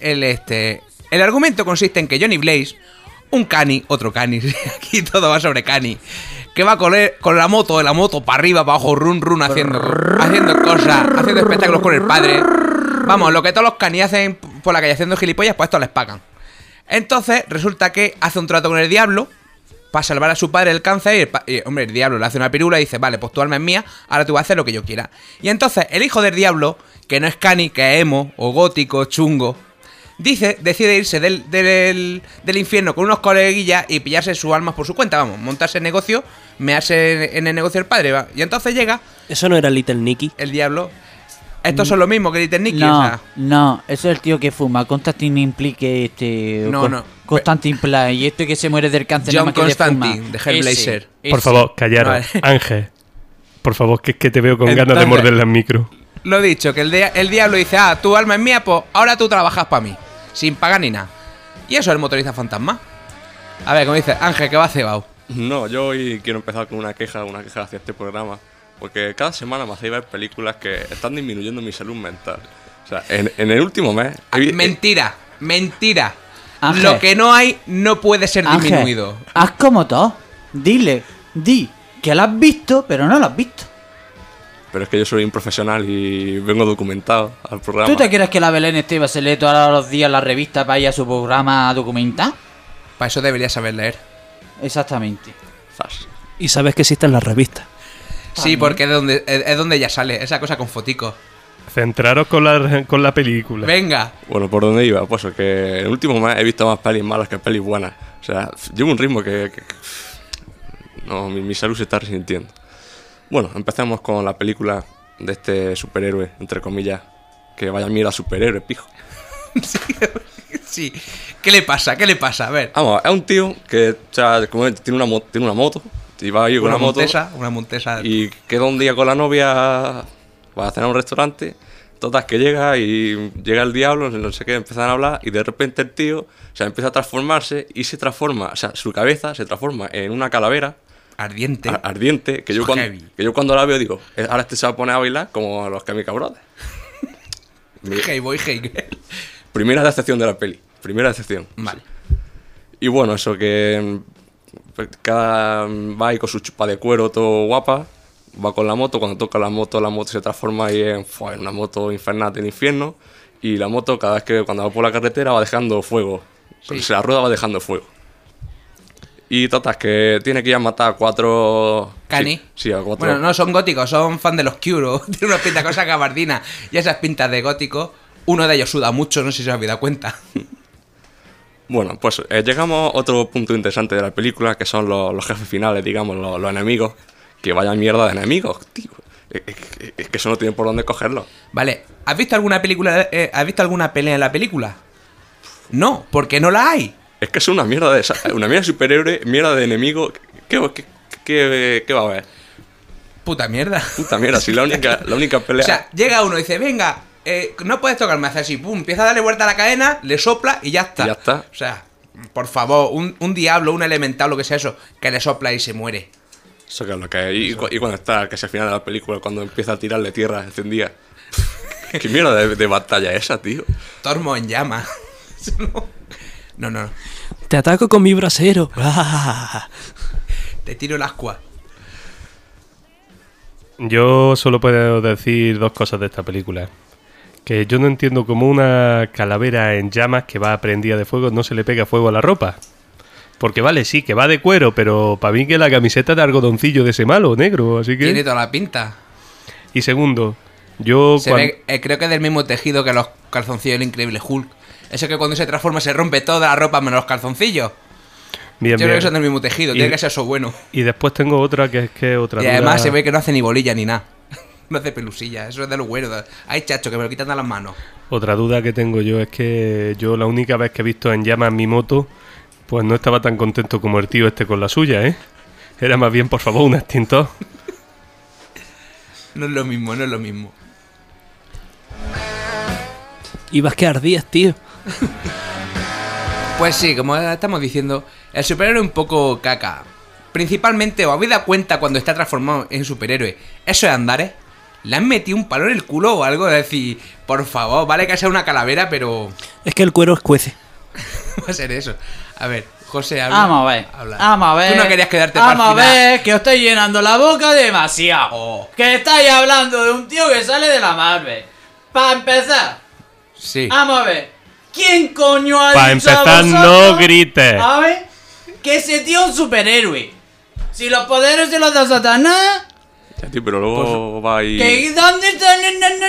el argumento consiste en que Johnny Blaze, un cani, otro cani, aquí todo va sobre cani, que va a correr con la moto para arriba, para abajo, run, haciendo cosas, haciendo espectáculos con el padre. Vamos, lo que todos los canis hacen por la calle haciendo gilipollas, pues esto les pagan. Entonces, resulta que hace un trato con el diablo para salvar a su padre del cáncer y hombre, el diablo le hace una pirula y dice, vale, pues tu alma es mía, ahora tú vas a hacer lo que yo quiera. Y entonces, el hijo del diablo, que no es cani, que es emo, o gótico, chungo, decide irse del infierno con unos coleguillas y pillarse sus almas por su cuenta, vamos, montarse el negocio, mearse en el negocio del padre, va. Y entonces llega Eso no era Little Nicky. el diablo. Estos son lo mismo que Little Nicky, No, o sea, no, eso es el tío que fuma. Constantine Implique, No. Constantine Play. Y este que se muere del cáncer. John nada más que de Constantine, fumar. de Hellblazer. Por favor, callaros. Vale. Ángel, por favor, que es que te veo con ganas de Entonces- morderle al micro. Lo dicho, que el diablo dice, tu alma es mía, pues ahora tú trabajas para mí, sin pagar ni nada. Y eso es el motorista fantasma. A ver, como dice Ángel, que va cebado. No, yo hoy quiero empezar con una queja hacia este programa. Porque cada semana me hacéis ver películas que están disminuyendo mi salud mental. O sea, en el último mes... Mentira. Ángel. Lo que no hay no puede ser Ángel, disminuido. haz como todo. Di que lo has visto, pero no lo has visto. Pero es que yo soy un profesional y vengo documentado al programa. ¿Tú te crees que la Belén Esteban se lee todos los días la revista para ir a su programa a documentar? Para eso deberías saber leer. Exactamente. Zas. Y sabes que existen las revistas. Sí, porque es donde ya sale, esa cosa con foticos. Centraros con la película. Venga. Bueno, ¿por dónde iba? Pues que en el último mes he visto más pelis malas que pelis buenas. O sea, llevo un ritmo que no, mi salud se está resintiendo. Bueno, empecemos con la película de este superhéroe, entre comillas. Que vaya mierda superhéroe, pijo. Sí. ¿Qué le pasa? A ver. Vamos, es un tío que, o sea, como tiene una moto. Y va ahí con una moto. Una montesa. Y queda un día con la novia, va a cenar a un restaurante. Total, que llega y llega el diablo, no sé qué, empiezan a hablar. Y de repente el tío, o sea, empieza a transformarse y se transforma, o sea, su cabeza se transforma en una calavera. Ardiente. Ardiente, que yo cuando la veo digo, ahora este se va a poner a bailar como a los Chemical Brothers. Hey boy, hey girl. Primera decepción de la peli. Primera decepción. Vale. Y bueno, eso que cada va ahí con su chupa de cuero todo guapa, va con la moto, cuando toca la moto se transforma ahí en una moto infernal del infierno, y la moto cada vez que cuando va por la carretera va dejando fuego, se la rueda va dejando fuego. Y total, que tiene que ir a matar a 4... ¿Cani? Sí, a 4. Bueno, no son góticos, son fan de los Cure. Tienen una pinta cosa gabardina. Y esas pintas de gótico, uno de ellos suda mucho, no sé si se os habéis dado cuenta. Bueno, pues llegamos a otro punto interesante de la película, que son los jefes finales, digamos, los enemigos. Que vaya mierda de enemigos, tío. Es que eso no tiene por dónde cogerlo. Vale, ¿has visto alguna película? ¿Has visto alguna pelea en la película? No, porque no la hay. Es que es una mierda de superhéroe, mierda de enemigo. ¿Qué va a haber? Puta mierda. Puta mierda, si la única pelea. O sea, llega uno y dice, venga, no puedes tocarme, hace así, pum, empieza a darle vuelta a la cadena, le sopla y ya está. Ya está. O sea, por favor, un diablo, un elemental, lo que sea eso, que le sopla y se muere. Eso que es lo que es. Y cuando está, que es el final de la película, cuando empieza a tirarle tierra encendida. ¿Qué mierda de batalla es esa, tío? Tormo en llama. No. Te ataco con mi brasero. Te tiro el ascua. Yo solo puedo decir dos cosas de esta película. Que yo no entiendo cómo una calavera en llamas que va prendida de fuego no se le pega fuego a la ropa. Porque vale, sí, que va de cuero, pero para mí que la camiseta de algodoncillo de ese malo, negro, así que... Tiene toda la pinta. Y segundo, yo... Ve, creo que es del mismo tejido que los calzoncillos del Increíble Hulk. Eso que cuando se transforma se rompe toda la ropa menos los calzoncillos. Bien, yo creo que son del mismo tejido, tiene que ser eso bueno. Y después tengo otra que es que otra... Y además se ve que no hace ni bolilla ni nada. No hace pelusilla, eso es de lo bueno. Ay, chacho, que me lo quitan de las manos. Otra duda que tengo yo es que yo la única vez que he visto en llamas mi moto, pues no estaba tan contento como el tío este con la suya, ¿eh? Era más bien, por favor, un extintor. No es lo mismo, no es lo mismo. Ibas que ardías, tío. Pues sí, como estamos diciendo, el superhéroe es un poco caca. Principalmente, ¿os habéis dado cuenta cuando está transformado en superhéroe? Eso es andares. ¿Le han metido un palo en el culo o algo? De decir, por favor, vale que sea una calavera, pero... Es que el cuero escuece. Va a ser eso. A ver, José, habla. Vamos a ver. Vamos a ver. Tú no querías quedarte para el Vamos a final. ver, que os estáis llenando la boca demasiado. Oh. Que estáis hablando de un tío que sale de la Marvel. Para empezar. Sí. Vamos a ver. ¿Quién coño ha Para dicho empezar, a vosotros? no grites. A ver, que ese tío es un superhéroe. Si los poderes se los da Satanás. Ya, tío, pero luego va ahí. ¿Que dónde están?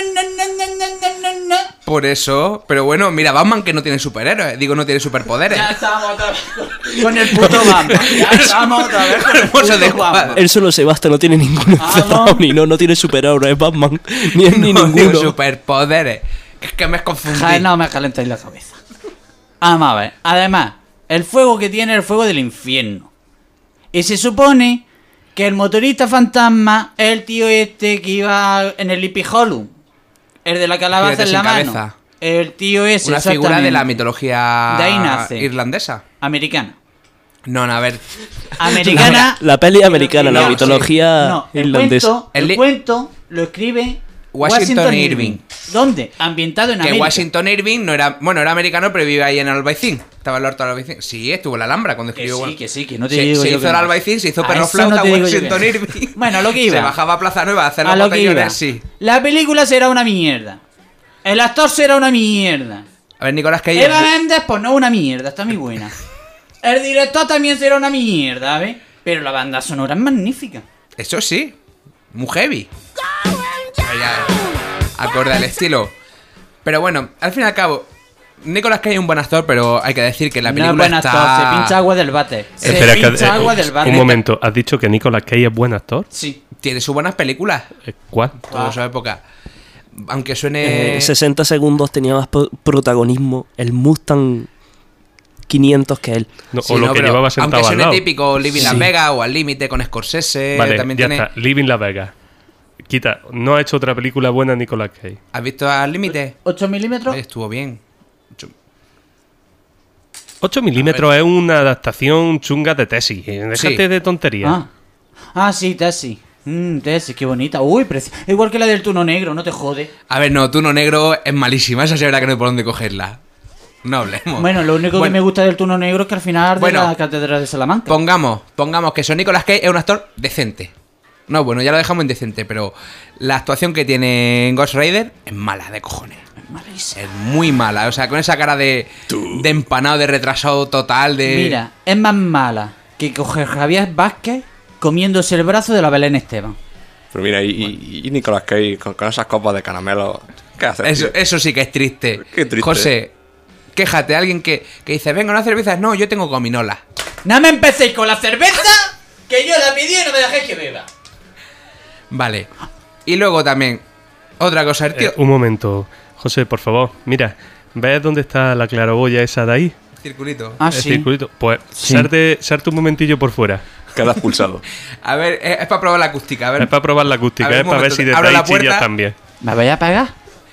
Por eso, pero bueno, mira, Batman que no tiene superhéroes, digo, no tiene superpoderes. Ya estamos otra vez con el puto Batman. Ya estamos otra vez con el Hermoso de puto Batman. Él solo se basta, no tiene ningún encerrado, ni no tiene superhéroes, es Batman, ni es ni No tiene ninguno. superpoderes. Es que me has confundido. Ay, no me calentáis la cabeza. Vamos a ver. Además, el fuego que tiene es el fuego del infierno. Y se supone que el motorista fantasma es el tío este que iba en el Sleepy Hollow. El de la calabaza Fíjate, en la sin mano. cabeza. El tío ese, Una figura de exactamente. la mitología De ahí nace. irlandesa. Americana. No, a ver. Americana. La peli americana, la No, mitología No, irlandesa. el cuento lo escribe Washington Irving. ¿Dónde? Ambientado en Que América. Washington Irving no era, bueno, era americano, pero vive ahí en Albaicín. Estaba el orto de Albaicín. Sí, estuvo en la Alhambra cuando Que escribió. sí, que sí, que no te se, digo se yo hizo que el no. Albaicín, se hizo A perro eso flauta, no te digo yo Washington que no. Irving. Bueno, lo que iba. Se bajaba a Plaza Nueva a hacer A los lo que iba. botellones, sí. La película será una mierda. El actor será una mierda. A ver, Nicolás Cage. Eva Méndez, pues no una mierda, está muy buena. El director también será una mierda, ¿ves? Pero la banda sonora es magnífica. Eso sí, muy heavy. Vaya, acorde al estilo. Pero bueno, al fin y al cabo, Nicolas Cage es un buen actor, pero hay que decir que la No película es buen está... actor, se pincha agua del bate. Se Espera, pincha agua del bate. un momento, ¿has dicho que Nicolas Cage es buen actor? Sí. Tiene sus buenas películas, ¿Cuál? toda su época. Aunque suene... 60 segundos tenía más protagonismo el Mustang 500 que él. No, Sí, o lo no, que pero llevaba sentado aunque al suene lado. típico Living Las Vegas o Al Límite con Scorsese, Vale, también ya tiene... está. Living Las Vegas. Quita, no ha hecho otra película buena Nicolas Cage. ¿Has visto Al Límite? 8 milímetros. Estuvo bien. 8 milímetros es una adaptación chunga de Tessie. Déjate Sí. de tonterías. Sí, Tessie. Tessie, qué bonita. Uy, igual que la del Tuno Negro, no te jode. A ver, no, Tuno Negro es malísima, esa sí es verdad que no hay por dónde cogerla. No hablemos. Bueno, lo único que Bueno, me gusta del Turno Negro es que al final de Bueno. la Catedral de Salamanca. Pongamos que Sir Nicolas Cage es un actor decente. No, bueno, ya lo dejamos en decente, pero la actuación que tiene en Ghost Rider es mala de cojones. Es muy mala, o sea, con esa cara de empanado, de retrasado total, de... Mira, es más mala que coger Javier Vázquez comiéndose el brazo de la Belén Esteban. Pero mira, y Nicolas Cage con esas copas de caramelo. ¿Qué haces? Eso sí que es triste. Qué triste. José, quéjate, alguien que dice, venga, una cerveza. No, yo tengo gominola. No me empecéis con la cerveza, que yo la pedí y no me dejéis que beba. Vale. Y luego también, otra cosa, el tío... Un momento, José, por favor. Mira, ¿ves dónde está la claraboya esa de ahí? Circulito. Ah, El sí. circulito. Pues Sí. sarte un momentillo por fuera. Queda expulsado. A ver, es para probar la acústica. A ver, Es para probar la acústica, A ver, es un para ver momento, si desde abro ahí la puerta. chillas también. ¿Me vais a pegar?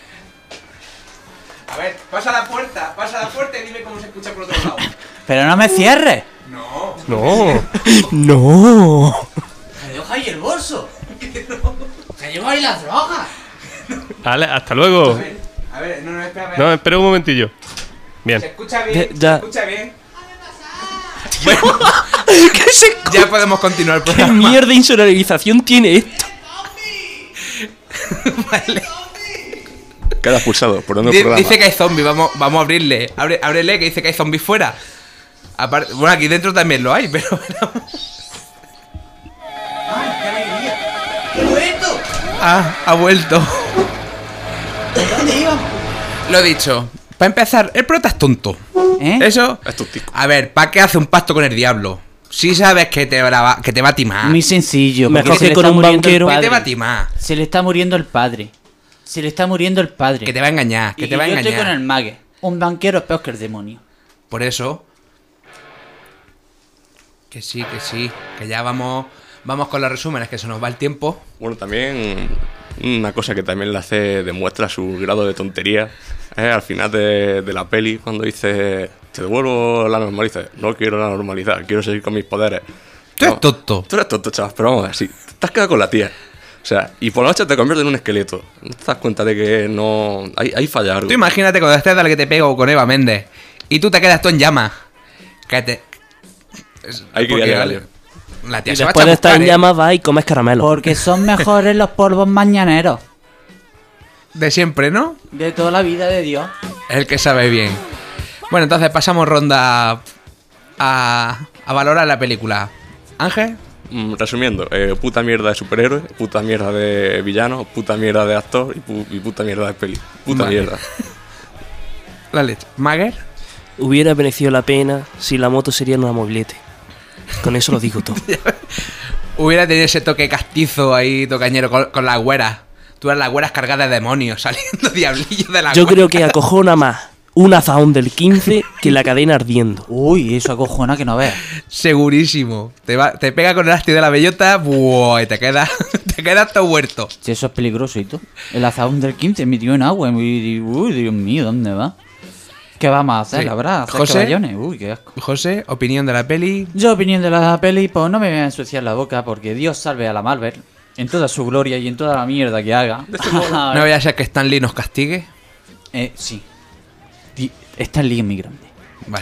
a ver, pasa la puerta y dime cómo se escucha por otro lado. Pero no me cierres. No. No. ¡No! Me dejo ahí el bolso. Se llevó ahí las drogas. Ale, hasta luego. A ver, no, espera. No, espera un momentillo. Bien. escucha Ya. escucha bien. Bueno, ya podemos continuar el ¿Qué programa. mierda de insonorización tiene esto? Queda expulsado. ¿Por dónde el programa? Dice que hay zombies, vamos a abrirle. Ábrele, que dice que hay zombies fuera. Bueno, aquí dentro también lo hay, pero... Ha vuelto. ¿Dónde íbamos? Lo dicho. Para empezar, el prota es tonto. ¿Eh? Eso... Es tontico. A ver, ¿para qué hace un pacto con el diablo? Si sabes que te va a timar. Muy sencillo. Mejor porque se que le con está un muriendo el banquero. Que te padre. va a timar. Se le está muriendo el padre. Se le está muriendo el padre. Que te va a engañar. Que Y te va a yo estoy con engañar. el mague. Un banquero es peor que el demonio. Por eso... Que sí. Que ya vamos con los resúmenes, que se nos va el tiempo. Bueno, también una cosa que también le hace, demuestra su grado de tontería, es al final de la peli, cuando dice, te devuelvo la normalidad. No quiero la normalidad, quiero seguir con mis poderes. Tú eres tonto. Tú eres tonto, chaval, pero vamos a ver, sí, te has quedado con la tía. O sea, y por la noche te conviertes en un esqueleto. ¿No te das cuenta de que no... Hay falla algo? Tú imagínate cuando estés dale que te pego con Eva Méndez y tú te quedas tú en llamas. Que te... Hay que ir a Porque, Galio. la tía Y se va a después de estar en chamuscar, llamas vas y comes caramelo. Porque son mejores los polvos mañaneros. de siempre, ¿no? De toda la vida de Dios. El que sabe bien. Bueno, entonces pasamos ronda a valorar la película. Ángel, Resumiendo, puta mierda de superhéroe, puta mierda de villano, puta mierda de actor y puta mierda de peli. Puta Vale. mierda. la leche. Mager, Hubiera merecido la pena si la moto sería en una mobilete. Con eso lo digo todo. hubiera tenido ese toque castizo ahí, tocañero, con las güeras. Tú eras las güeras cargadas de demonios, saliendo diablillos de la Yo creo que acojona más un azaón del 15 que la cadena ardiendo. Uy, eso acojona que no veas. Segurísimo. Te pega con el asti de la bellota, ¡buah! Y te quedas todo huerto. Si eso es peligroso y todo. El azahón del 15 metió en agua. Uy, Dios mío, ¿dónde va? ¿Qué vamos a hacer? Sí. ¿Habrá hacer José. caballones? Uy, qué asco. José, opinión de la peli. Yo, opinión de la peli, pues no me voy a ensuciar la boca porque Dios salve a la Marvel en toda su gloria y en toda la mierda que haga. No vaya a ser que Stan Lee nos castigue. Sí. Esta liga es muy grande. Vale.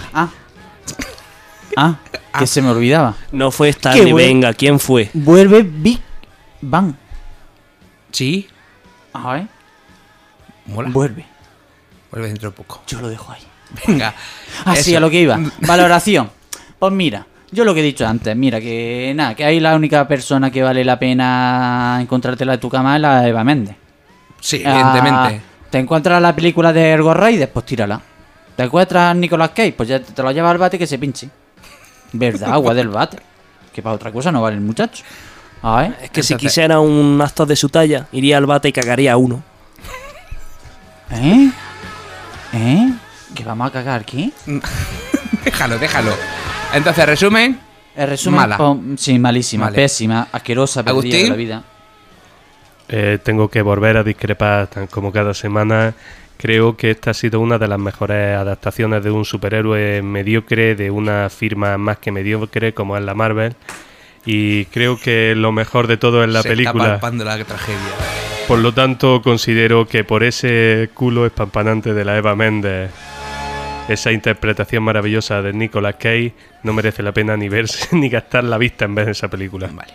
Que se me olvidaba. No fue Qué Stanley, bueno. venga, ¿quién fue? Vuelve Big Bang. Sí. A ver. Mola. Vuelve. Vuelve dentro de poco. Yo lo dejo ahí. Venga. Así Eso. a lo que iba. Valoración. Pues mira, yo lo que he dicho antes, mira, que nada, que ahí la única persona que vale la pena encontrártela en tu cama es la Eva Méndez. Sí, evidentemente. Te encuentras la película de Ergo Raiders, pues tírala. Te encuentras Nicolas Cage, pues ya te lo llevas al bate que se pinche. ¿Verdad? Agua del bate. Que para otra cosa no vale el muchacho. A ver. Es que si Entonces- quisiera un actor de su talla, iría al bate y cagaría a uno. ¿Eh? ¿Que vamos a cagar aquí? Déjalo. Entonces, resumen. El resumen, Mala. sí, malísima, Vale. pésima, asquerosa, perdida Agustín. de la vida. Tengo que volver a discrepar tan como cada semana. Creo que esta ha sido una de las mejores adaptaciones de un superhéroe mediocre, de una firma más que mediocre como es la Marvel. Y creo que lo mejor de todo es la Se película. está palpando la tragedia. Por lo tanto, considero que por ese culo espampanante de la Eva Méndez esa interpretación maravillosa de Nicolas Cage, no merece la pena ni verse ni gastar la vista en ver esa película. Vale.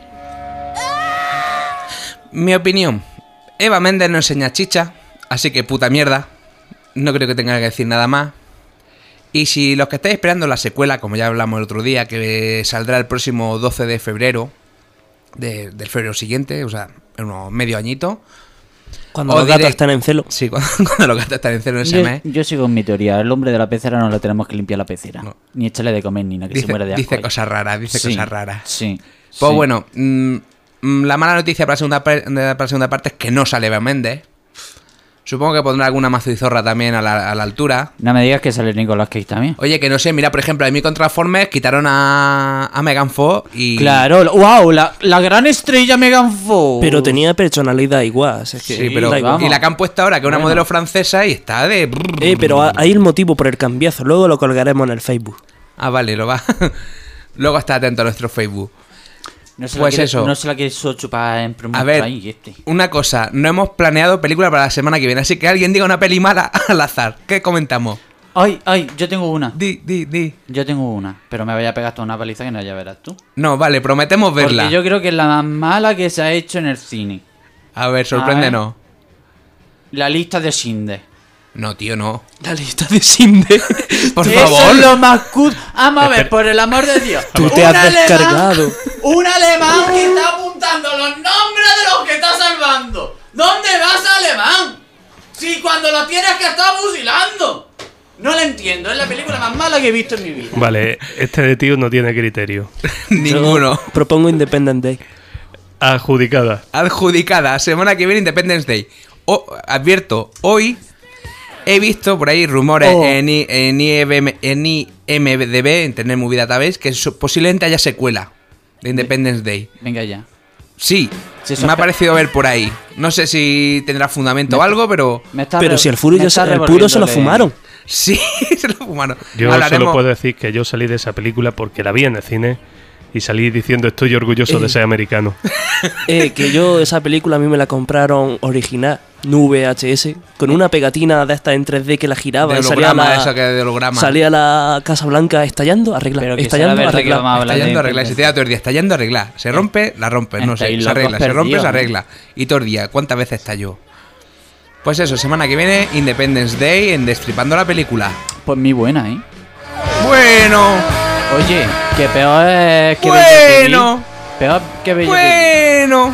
Mi opinión, Eva Méndez no enseña chicha, así que puta mierda. No creo que tenga que decir nada más. Y si los que estáis esperando la secuela, como ya hablamos el otro día, que saldrá el próximo 12 de febrero, del febrero siguiente, o sea, en unos medio añito. Cuando los gatos están en celo. Sí, cuando los gatos están en celo en ese mes. Yo sigo en mi teoría. El hombre de la pecera no le tenemos que limpiar la pecera. No. Ni echarle de comer ni nada, que se muere de asco. Dice cosas raras, cosas raras. Sí. Pues bueno, la mala noticia para la segunda parte es que no sale Eva Méndez. Supongo que pondrá alguna mazuzorra también a la altura. No me digas que sale Nicolas Cage también. Oye, que no sé, mira, por ejemplo, en mi Transformers quitaron a Megan Fox y... Claro, wow, la gran estrella Megan Fox. Pero tenía personalidad igual. Es que sí, pero y la que han puesto ahora, que es una modelo francesa y está de... pero hay el motivo por el cambiazo, luego lo colgaremos en el Facebook. Ah, vale, lo va. Luego está atento a nuestro Facebook. No se pues eso. No se la quiso chupar en promoción. A ver, una cosa, no hemos planeado película para la semana que viene, así que alguien diga una peli mala al azar. ¿Qué comentamos? Ay, yo tengo una. Di. Yo tengo una, pero me voy a pegar toda una paliza que no ya verás tú. No, vale, prometemos verla. Porque yo creo que es la más mala que se ha hecho en el cine. A ver, sorpréndenos. La lista de Schindler. No, tío, no. La lista de Schindler. Por Eso favor. es lo más cool. Vamos a ver, por el amor de Dios. Tú te has descargado. Un alemán que está apuntando los nombres de los que está salvando. ¿Dónde vas, alemán? Si cuando lo tienes que estar fusilando. No lo entiendo, es la película más mala que he visto en mi vida. Vale, este de tío no tiene criterio. Ninguno. Yo propongo Independence Day. Adjudicada. Semana que viene Independence Day. Advierto, hoy he visto por ahí rumores en IMDb, Internet Movie Database, que posiblemente haya secuela de Independence Day. Venga ya. Sí, me ha parecido ver por ahí. No sé si tendrá fundamento o algo, pero... Pero si el puro se lo fumaron. Sí, se lo fumaron. Yo solo puedo decir que yo salí de esa película porque la vi en el cine y salí diciendo estoy orgulloso de ser americano. Que yo esa película a mí me la compraron original, VHS, con una pegatina de estas en 3D que la giraba. De holograma, esa que de holograma. Salía la Casa Blanca estallando, arregla. Estallando, arregla. Estallando, arregla. Se te da todo el día. Estallando, arregla. Se rompe, la rompes. No sé, se arregla. Se rompe, se arregla. Y todo el día. ¿Cuántas veces estalló? Pues eso, semana que viene, Independence Day en Destripando la película. Pues muy buena, ¿eh? Bueno. Oye, que peor es que bueno. Peor que bello. Bueno.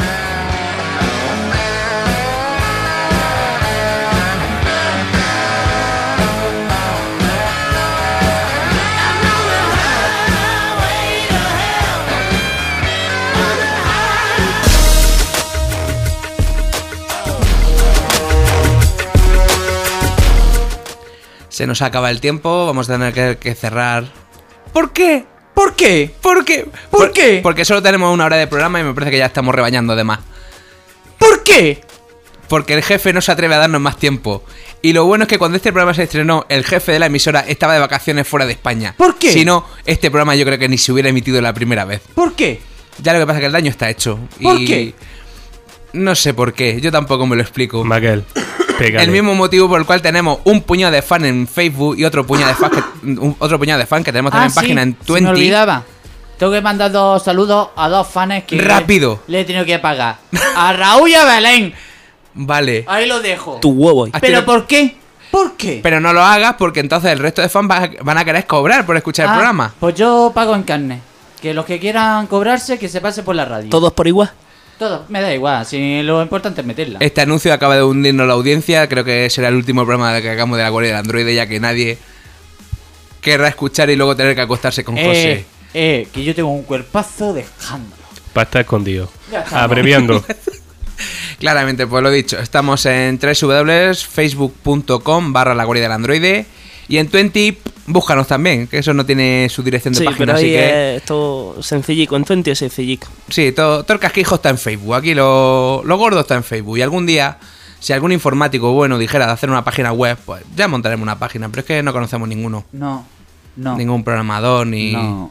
Se nos acaba el tiempo, vamos a tener que cerrar. ¿Por qué? ¿Por qué? ¿Por qué? ¿Por qué? Porque solo tenemos una hora de programa y me parece que ya estamos rebañando de más. ¿Por qué? Porque el jefe no se atreve a darnos más tiempo. Y lo bueno es que cuando este programa se estrenó, el jefe de la emisora estaba de vacaciones fuera de España. ¿Por qué? Si no, este programa yo creo que ni se hubiera emitido la primera vez. ¿Por qué? Ya lo que pasa es que el daño está hecho. ¿Por qué? No sé por qué, yo tampoco me lo explico. Maguel, pégale. El mismo motivo por el cual tenemos un puñado de fan en Facebook y otro puñado de fan que tenemos también en página en 20. Me olvidaba. Tengo que mandar 2 saludos a 2 fans que rápido le he tenido que pagar. A Raúl y a Belén. Vale. Ahí lo dejo. Tu huevo. ¿Pero por qué? ¿Por qué? Pero no lo hagas porque entonces el resto de fans van a querer cobrar por escuchar el programa. Pues yo pago en carne. Que los que quieran cobrarse, que se pase por la radio. ¿Todos por igual? Todo, me da igual, si lo importante es meterla. Este anuncio acaba de hundirnos la audiencia. Creo que será el último programa que hagamos de la guardia del Android, ya que nadie querrá escuchar y luego tener que acostarse con José. Que yo tengo un cuerpazo de escándalo. Para estar escondido. Abreviando. Claramente, pues lo dicho, estamos en www.facebook.com/la guardia del Android. Y en 20, búscanos también, que eso no tiene su dirección de página. Pero ahí así que... es todo sencillico, en 20 es sencillico. Sí, todo el casquijo está en Facebook. Aquí lo gordo está en Facebook. Y algún día, si algún informático bueno dijera de hacer una página web, pues ya montaremos una página. Pero es que no conocemos ninguno. No. Ningún programador, ni... No.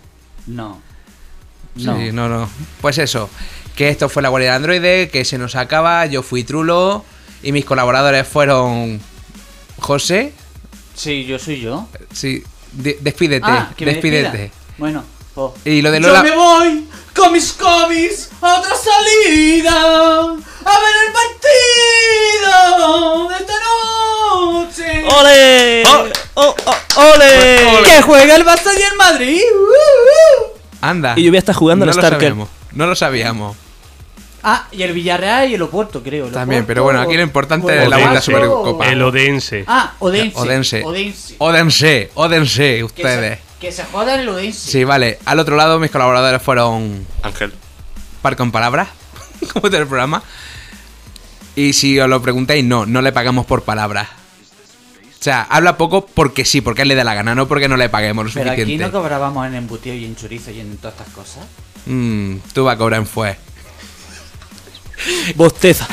Sí, no. Pues eso, que esto fue la guardia de Android, que se nos acaba. Yo fui Trulo y mis colaboradores fueron José, Sí, yo soy yo. Sí, despídete, que me despídete. despida. Bueno, Y lo de Yo Lola... me voy con mis cómics a otra salida a ver el partido de esta noche. ¡Ole! ¡Ole! Que juega el Barça y el Madrid. Anda. Y yo voy a estar jugando no al lo Starker. sabíamos. No lo sabíamos. Ah, y el Villarreal y el Oporto, creo. El También, Oporto. pero bueno, aquí lo importante Bueno, es la Odense. Vuelta Supercopa. El Odense. Ah, Odense. Odense, Que ustedes. se jodan el Odense. Sí, vale. Al otro lado, mis colaboradores fueron Ángel. Par con Palabras, como del programa. Y si os lo preguntáis, no le pagamos por palabras. O sea, habla poco porque sí, porque él le da la gana, no porque no le paguemos lo Pero aquí suficiente. no cobrábamos en embutido y en chorizo y en todas estas cosas. Tú vas a cobrar en fue. Bosteza.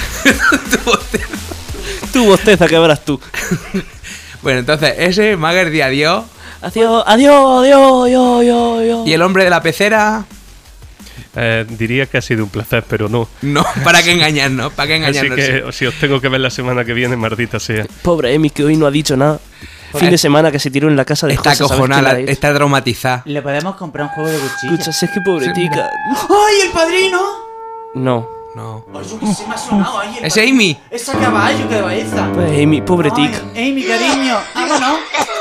Tú bosteza, que verás tú. Bueno, entonces, ese, Mager, di adiós. Adiós, adiós, adiós, adiós. Y el hombre de la pecera... Diría que ha sido un placer, pero no. No, ¿para qué engañarnos? ¿Para qué Así engañarnos? que si os tengo que ver la semana que viene, maldita sea. Pobre Emi, que hoy no ha dicho nada. Fin de semana que se tiró en la casa de Está José, ¿sabes acojonada, quién la ha está traumatizada. Le podemos comprar un juego de cuchillas. Escucha, si es que pobretica. ¡Ay, el padrino! No. No. Ay, yo que sé, me ha sonado ahí. ¿Es Amy? Esa caballo, que cabeza. Pues Emi, pobretica. Ey, mi cariño, vámonos.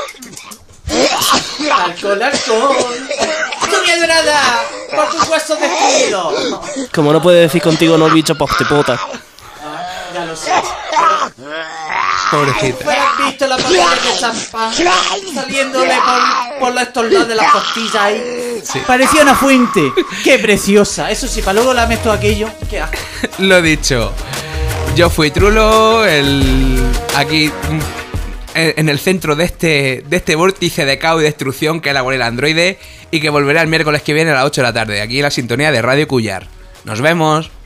Alcohol, alcohol. ¡Tu miedo nada! ¡Por tus huesos destruidos! Como no puede decir contigo no, bicho, pues te pota. Ya lo sé. Pobrecita. ¿Hubieras visto la botella de champán saliéndole por los estornados de las costillas ahí? Sí. Parecía una fuente. ¡Qué preciosa! Eso sí, para luego lames todo aquello. ¡Qué asco! Lo dicho. Yo fui Trulo, aquí en el centro de este vórtice de caos y destrucción que es la Guardia Androide, y que volveré el miércoles que viene a las 8 de la tarde, aquí en la sintonía de Radio Cuyar. Nos vemos.